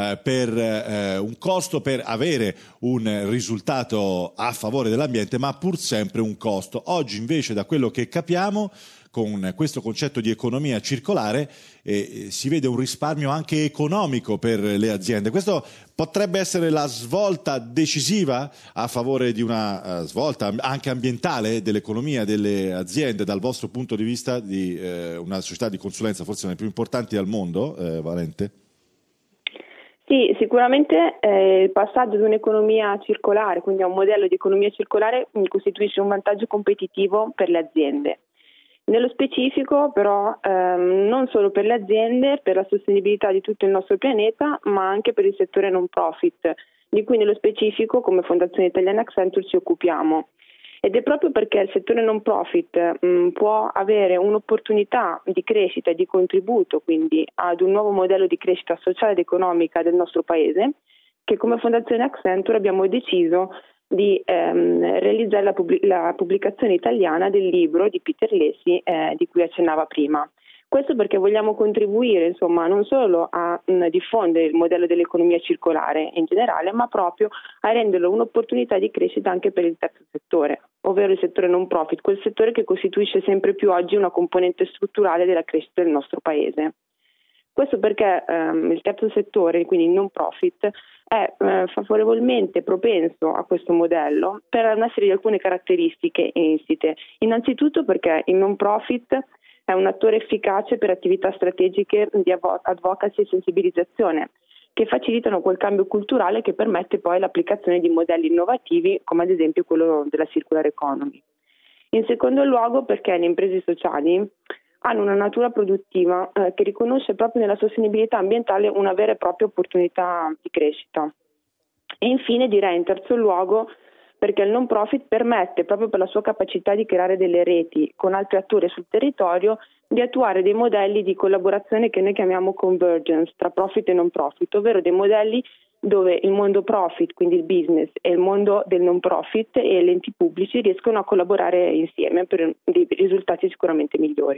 un costo per avere un risultato a favore dell'ambiente, ma pur sempre un costo. Oggi invece, da quello che capiamo, con questo concetto di economia circolare si vede un risparmio anche economico per le aziende. Questo potrebbe essere la svolta decisiva a favore di una svolta anche ambientale dell'economia delle aziende, dal vostro punto di vista di una società di consulenza forse una delle più importanti al mondo, Valente? Sì, sicuramente il passaggio ad un'economia circolare, quindi a un modello di economia circolare, costituisce un vantaggio competitivo per le aziende. Nello specifico però non solo per le aziende, per la sostenibilità di tutto il nostro pianeta, ma anche per il settore non profit, di cui nello specifico come Fondazione Italiana Accenture ci occupiamo. Ed è proprio perché il settore non profit può avere un'opportunità di crescita e di contributo quindi ad un nuovo modello di crescita sociale ed economica del nostro paese, che come Fondazione Accenture abbiamo deciso di realizzare la pubblicazione italiana del libro di Peter Lacey di cui accennava prima. Questo perché vogliamo contribuire non solo a diffondere il modello dell'economia circolare in generale, ma proprio a renderlo un'opportunità di crescita anche per il terzo settore, ovvero il settore non profit, quel settore che costituisce sempre più oggi una componente strutturale della crescita del nostro paese. Questo perché il terzo settore, quindi il non profit, è favorevolmente propenso a questo modello per una serie di alcune caratteristiche insite. Innanzitutto perché il non profit è un attore efficace per attività strategiche di advocacy e sensibilizzazione, che facilitano quel cambio culturale che permette poi l'applicazione di modelli innovativi, come ad esempio quello della circular economy. In secondo luogo perché le imprese sociali hanno una natura produttiva che riconosce proprio nella sostenibilità ambientale una vera e propria opportunità di crescita. E infine direi in terzo luogo perché il non profit permette, proprio per la sua capacità di creare delle reti con altri attori sul territorio, di attuare dei modelli di collaborazione che noi chiamiamo convergence tra profit e non profit, ovvero dei modelli dove il mondo profit, quindi il business, e il mondo del non profit e gli enti pubblici riescono a collaborare insieme per dei risultati sicuramente migliori.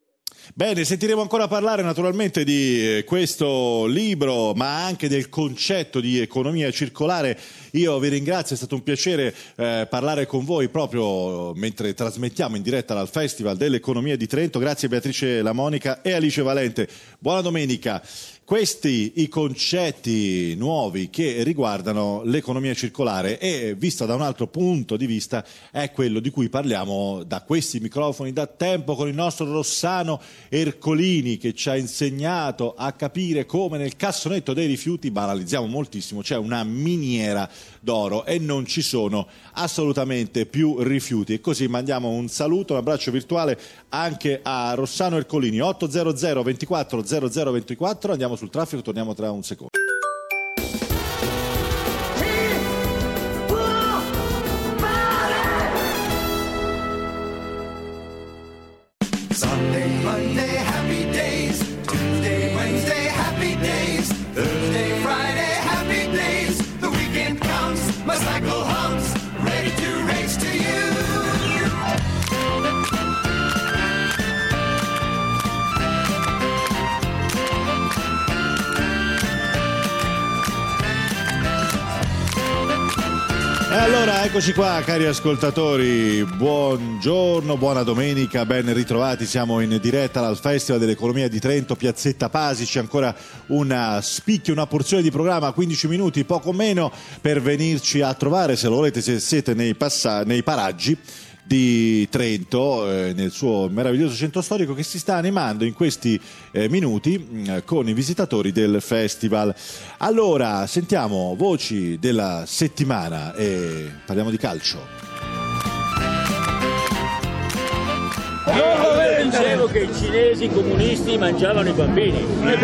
Bene, sentiremo ancora parlare naturalmente di questo libro, ma anche del concetto di economia circolare. Io vi ringrazio, è stato un piacere parlare con voi proprio mentre trasmettiamo in diretta dal Festival dell'Economia di Trento. Grazie Beatrice Lamonica e Alice Valente. Buona domenica. Questi i concetti nuovi che riguardano l'economia circolare e vista da un altro punto di vista è quello di cui parliamo da questi microfoni da tempo con il nostro Rossano Ercolini, che ci ha insegnato a capire come nel cassonetto dei rifiuti, banalizziamo moltissimo, c'è una miniera d'oro e non ci sono assolutamente più rifiuti. E così mandiamo un saluto, un abbraccio virtuale anche a Rossano Ercolini. 800 24 0024. Andiamo sul traffico, torniamo tra un secondo. Sunday, Monday, happy days. Tuesday, Wednesday, happy days. Thursday, Friday, happy days. The weekend comes, my cycle hums, ready to race to you. E allora eccoci qua cari ascoltatori, buongiorno, buona domenica, ben ritrovati, siamo in diretta dal Festival dell'Economia di Trento, Piazzetta Pasi, c'è ancora una porzione di programma, 15 minuti, poco meno, per venirci a trovare se lo volete, se siete nei paraggi di Trento, nel suo meraviglioso centro storico che si sta animando in questi minuti con i visitatori del festival. Allora, sentiamo voci della settimana e parliamo di calcio. Io dicevo che i cinesi comunisti mangiavano i bambini.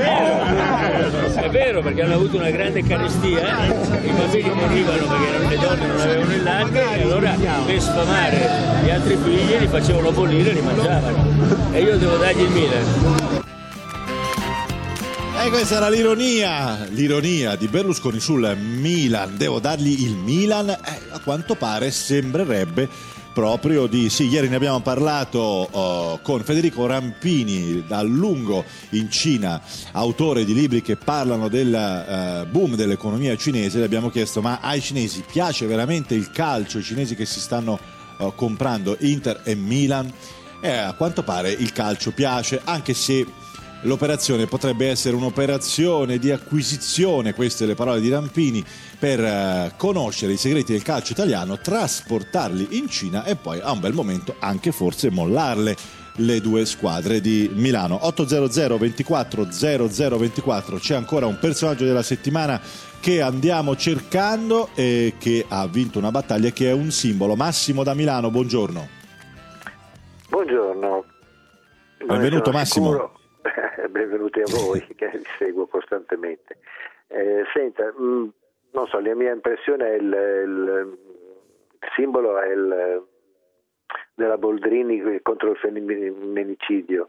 È vero perché hanno avuto una grande carestia, i bambini morivano perché le donne non avevano il latte e allora per sfamare gli altri figli li facevano bollire e li mangiavano. E io devo dargli il Milan. E questa era l'ironia di Berlusconi sul Milan. Devo dargli il Milan? A quanto pare sembrerebbe proprio di sì. Ieri ne abbiamo parlato con Federico Rampini, a lungo in Cina, autore di libri che parlano del boom dell'economia cinese. Le abbiamo chiesto: ma ai cinesi piace veramente il calcio? I cinesi che si stanno comprando Inter e Milan? A quanto pare il calcio piace, anche se l'operazione potrebbe essere un'operazione di acquisizione, queste le parole di Rampini, per conoscere i segreti del calcio italiano, trasportarli in Cina e poi a un bel momento anche forse mollarle le due squadre di Milano. 800 24 0024. C'è ancora un personaggio della settimana che andiamo cercando e che ha vinto una battaglia e che è un simbolo. Massimo da Milano, buongiorno. Buongiorno. Benvenuto Massimo. Benvenuti a voi che vi seguo costantemente. Senta, non so, la mia impressione è il simbolo è della Boldrini contro il femminicidio.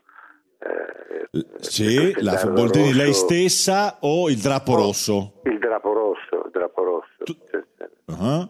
Sì, la Boldrini rosso. Lei stessa o il drappo rosso? Il drappo rosso. Uh-huh.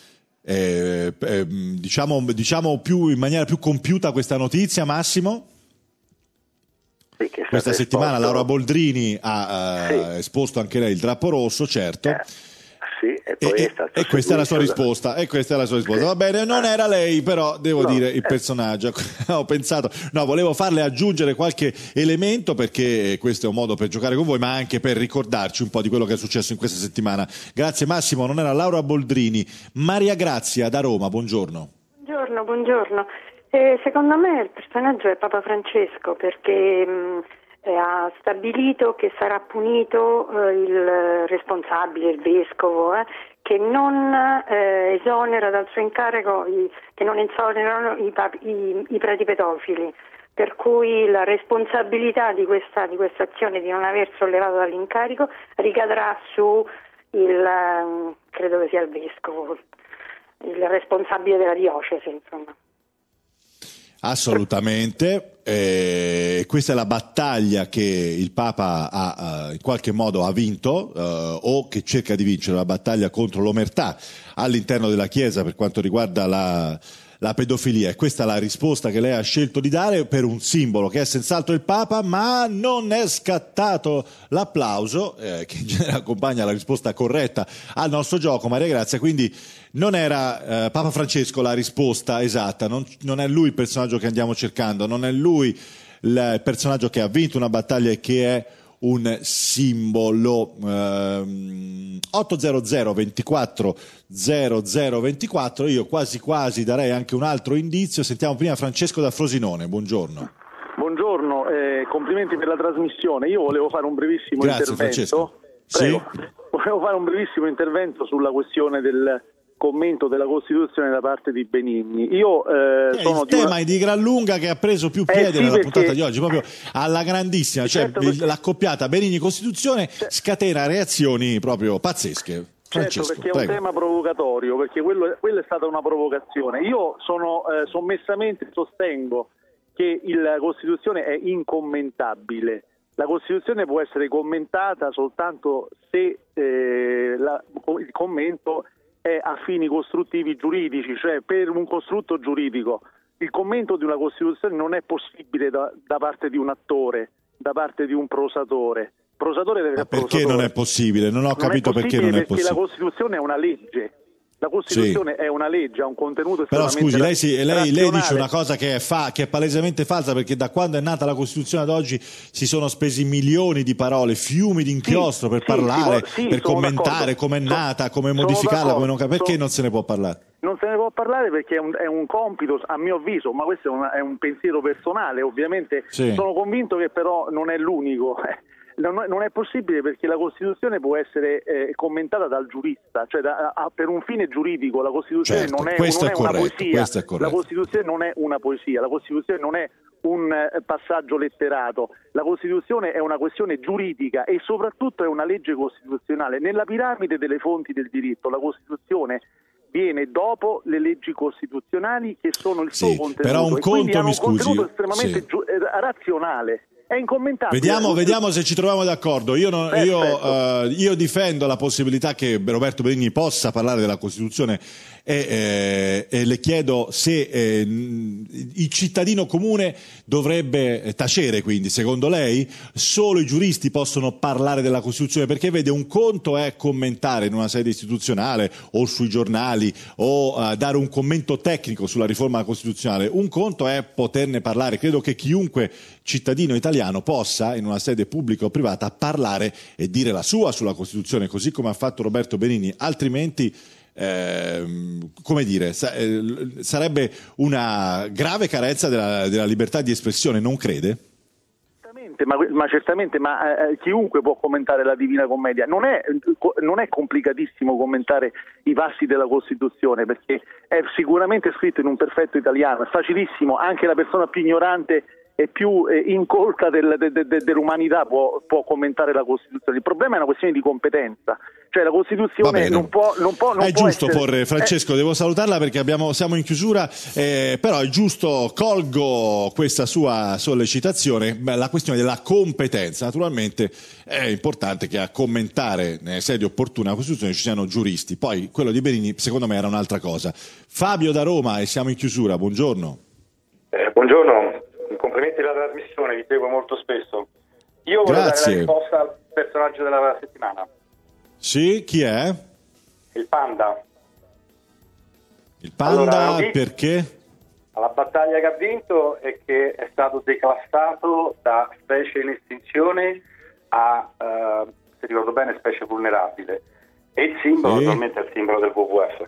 Diciamo più in maniera più compiuta questa notizia, Massimo? Sì, questa settimana Laura Boldrini ha esposto anche lei il drappo rosso, certo. Sì, e poi e questa è la sua risposta. Va bene, non era lei, però devo dire il personaggio. Ho pensato, volevo farle aggiungere qualche elemento, perché questo è un modo per giocare con voi, ma anche per ricordarci un po' di quello che è successo in questa settimana. Grazie Massimo, non era Laura Boldrini. Maria Grazia da Roma, buongiorno. Buongiorno. Secondo me il personaggio è Papa Francesco, perché ha stabilito che sarà punito il responsabile, il vescovo, che non esonera dal suo incarico, che non esonerano i preti pedofili, per cui la responsabilità di questa azione di non aver sollevato dall'incarico ricadrà su credo che sia il vescovo, il responsabile della diocesi, insomma. Assolutamente, questa è la battaglia che il Papa ha in qualche modo ha vinto, o che cerca di vincere, la battaglia contro l'omertà all'interno della Chiesa per quanto riguarda la pedofilia. E questa è la risposta che lei ha scelto di dare per un simbolo che è senz'altro il Papa, ma non è scattato l'applauso che in genere accompagna la risposta corretta al nostro gioco, Maria Grazia. Quindi non era Papa Francesco la risposta esatta, non è lui il personaggio che andiamo cercando, non è lui il personaggio che ha vinto una battaglia e che è un simbolo. 800 24 0024. Io quasi darei anche un altro indizio. Sentiamo prima Francesco da Frosinone, buongiorno. Buongiorno, complimenti per la trasmissione. Io volevo fare un brevissimo intervento. Francesco. Prego. Sì. Volevo fare un brevissimo intervento sulla questione del commento della Costituzione da parte di Benigni. Io sono il tema è di gran lunga che ha preso più piede nella puntata di oggi, proprio alla grandissima, certo, l'accoppiata Benigni-Costituzione scatena reazioni proprio pazzesche. Francesco, certo, perché è un tema provocatorio, perché quello è stata una provocazione. Io sommessamente sostengo che la Costituzione è incommentabile. La Costituzione può essere commentata soltanto se il commento è a fini costruttivi giuridici, cioè per un costrutto giuridico. Il commento di una Costituzione non è possibile da parte di un attore, da parte di un prosatore. Prosatore deve essere prosatore. Perché non è possibile? Non ho capito perché non è possibile. Perché la Costituzione è una legge. La Costituzione è una legge, ha un contenuto estremamente Però scusi, lei dice una cosa che è palesemente falsa, perché da quando è nata la Costituzione ad oggi si sono spesi milioni di parole, fiumi di inchiostro per parlare, per commentare come è nata, come modificarla, perché non se ne può parlare? Non se ne può parlare perché è un compito, a mio avviso, ma questo è un pensiero personale, ovviamente. Sono convinto che però non è l'unico. Non è possibile, perché la Costituzione può essere commentata dal giurista, cioè per un fine giuridico. La Costituzione non è una poesia. La Costituzione non è una poesia, la Costituzione non è un passaggio letterato. La Costituzione è una questione giuridica e soprattutto è una legge costituzionale. Nella piramide delle fonti del diritto, la Costituzione viene dopo le leggi costituzionali, che sono il suo contenuto, però un e quindi conto, hanno un contenuto estremamente razionale. è incommentabile. Vediamo se ci troviamo d'accordo. Io difendo la possibilità che Roberto Benigni possa parlare della Costituzione e le chiedo se il cittadino comune dovrebbe tacere, quindi secondo lei solo i giuristi possono parlare della Costituzione, perché vede, un conto è commentare in una sede istituzionale o sui giornali o dare un commento tecnico sulla riforma costituzionale, un conto è poterne parlare. Credo che chiunque cittadino italiano possa in una sede pubblica o privata parlare e dire la sua sulla Costituzione, così come ha fatto Roberto Benigni, altrimenti sarebbe una grave carenza della libertà di espressione, non crede? Certamente, chiunque può commentare la Divina Commedia. Non è complicatissimo commentare i passi della Costituzione, perché è sicuramente scritto in un perfetto italiano, è facilissimo, anche la persona più ignorante e più incolta dell'umanità può commentare la Costituzione. Il problema è una questione di competenza, cioè la Costituzione non può è giusto essere... porre, Francesco, devo salutarla perché siamo in chiusura, però è giusto, colgo questa sua sollecitazione, la questione della competenza. Naturalmente è importante che a commentare nelle sedi opportune la Costituzione ci siano giuristi, poi quello di Benigni secondo me era un'altra cosa. Fabio da Roma, e siamo in chiusura, buongiorno. Buongiorno. Complimenti alla trasmissione, vi seguo molto spesso. Io voglio dare la risposta al personaggio della settimana. Sì, chi è? Il Panda. Il Panda, allora, perché? La battaglia che ha vinto è che è stato declassato da specie in estinzione a, se ricordo bene, specie vulnerabile. E il simbolo, naturalmente, è il simbolo del WWF.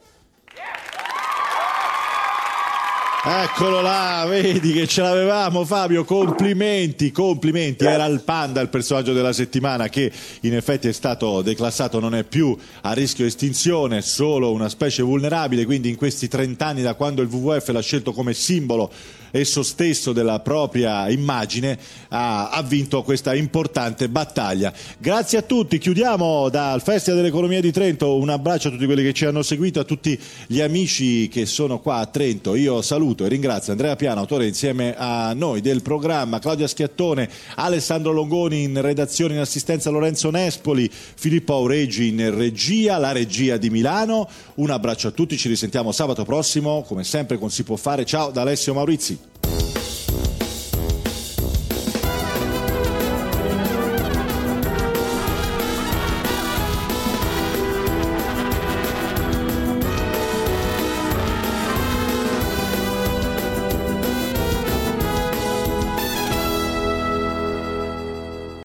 Eccolo là, vedi che ce l'avevamo, Fabio, complimenti. Era il Panda il personaggio della settimana, che in effetti è stato declassato, non è più a rischio estinzione, solo una specie vulnerabile, quindi in questi 30 anni da quando il WWF l'ha scelto come simbolo esso stesso della propria immagine, ha vinto questa importante battaglia. Grazie a tutti, chiudiamo dal Festival dell'Economia di Trento, un abbraccio a tutti quelli che ci hanno seguito, a tutti gli amici che sono qua a Trento. Io saluto e ringrazio Andrea Piano, autore insieme a noi del programma, Claudia Schiattone, Alessandro Longoni in redazione, in assistenza Lorenzo Nespoli, Filippo Auregi in regia, la regia di Milano. Un abbraccio a tutti, ci risentiamo sabato prossimo come sempre con Si può fare. Ciao da Alessio Maurizi.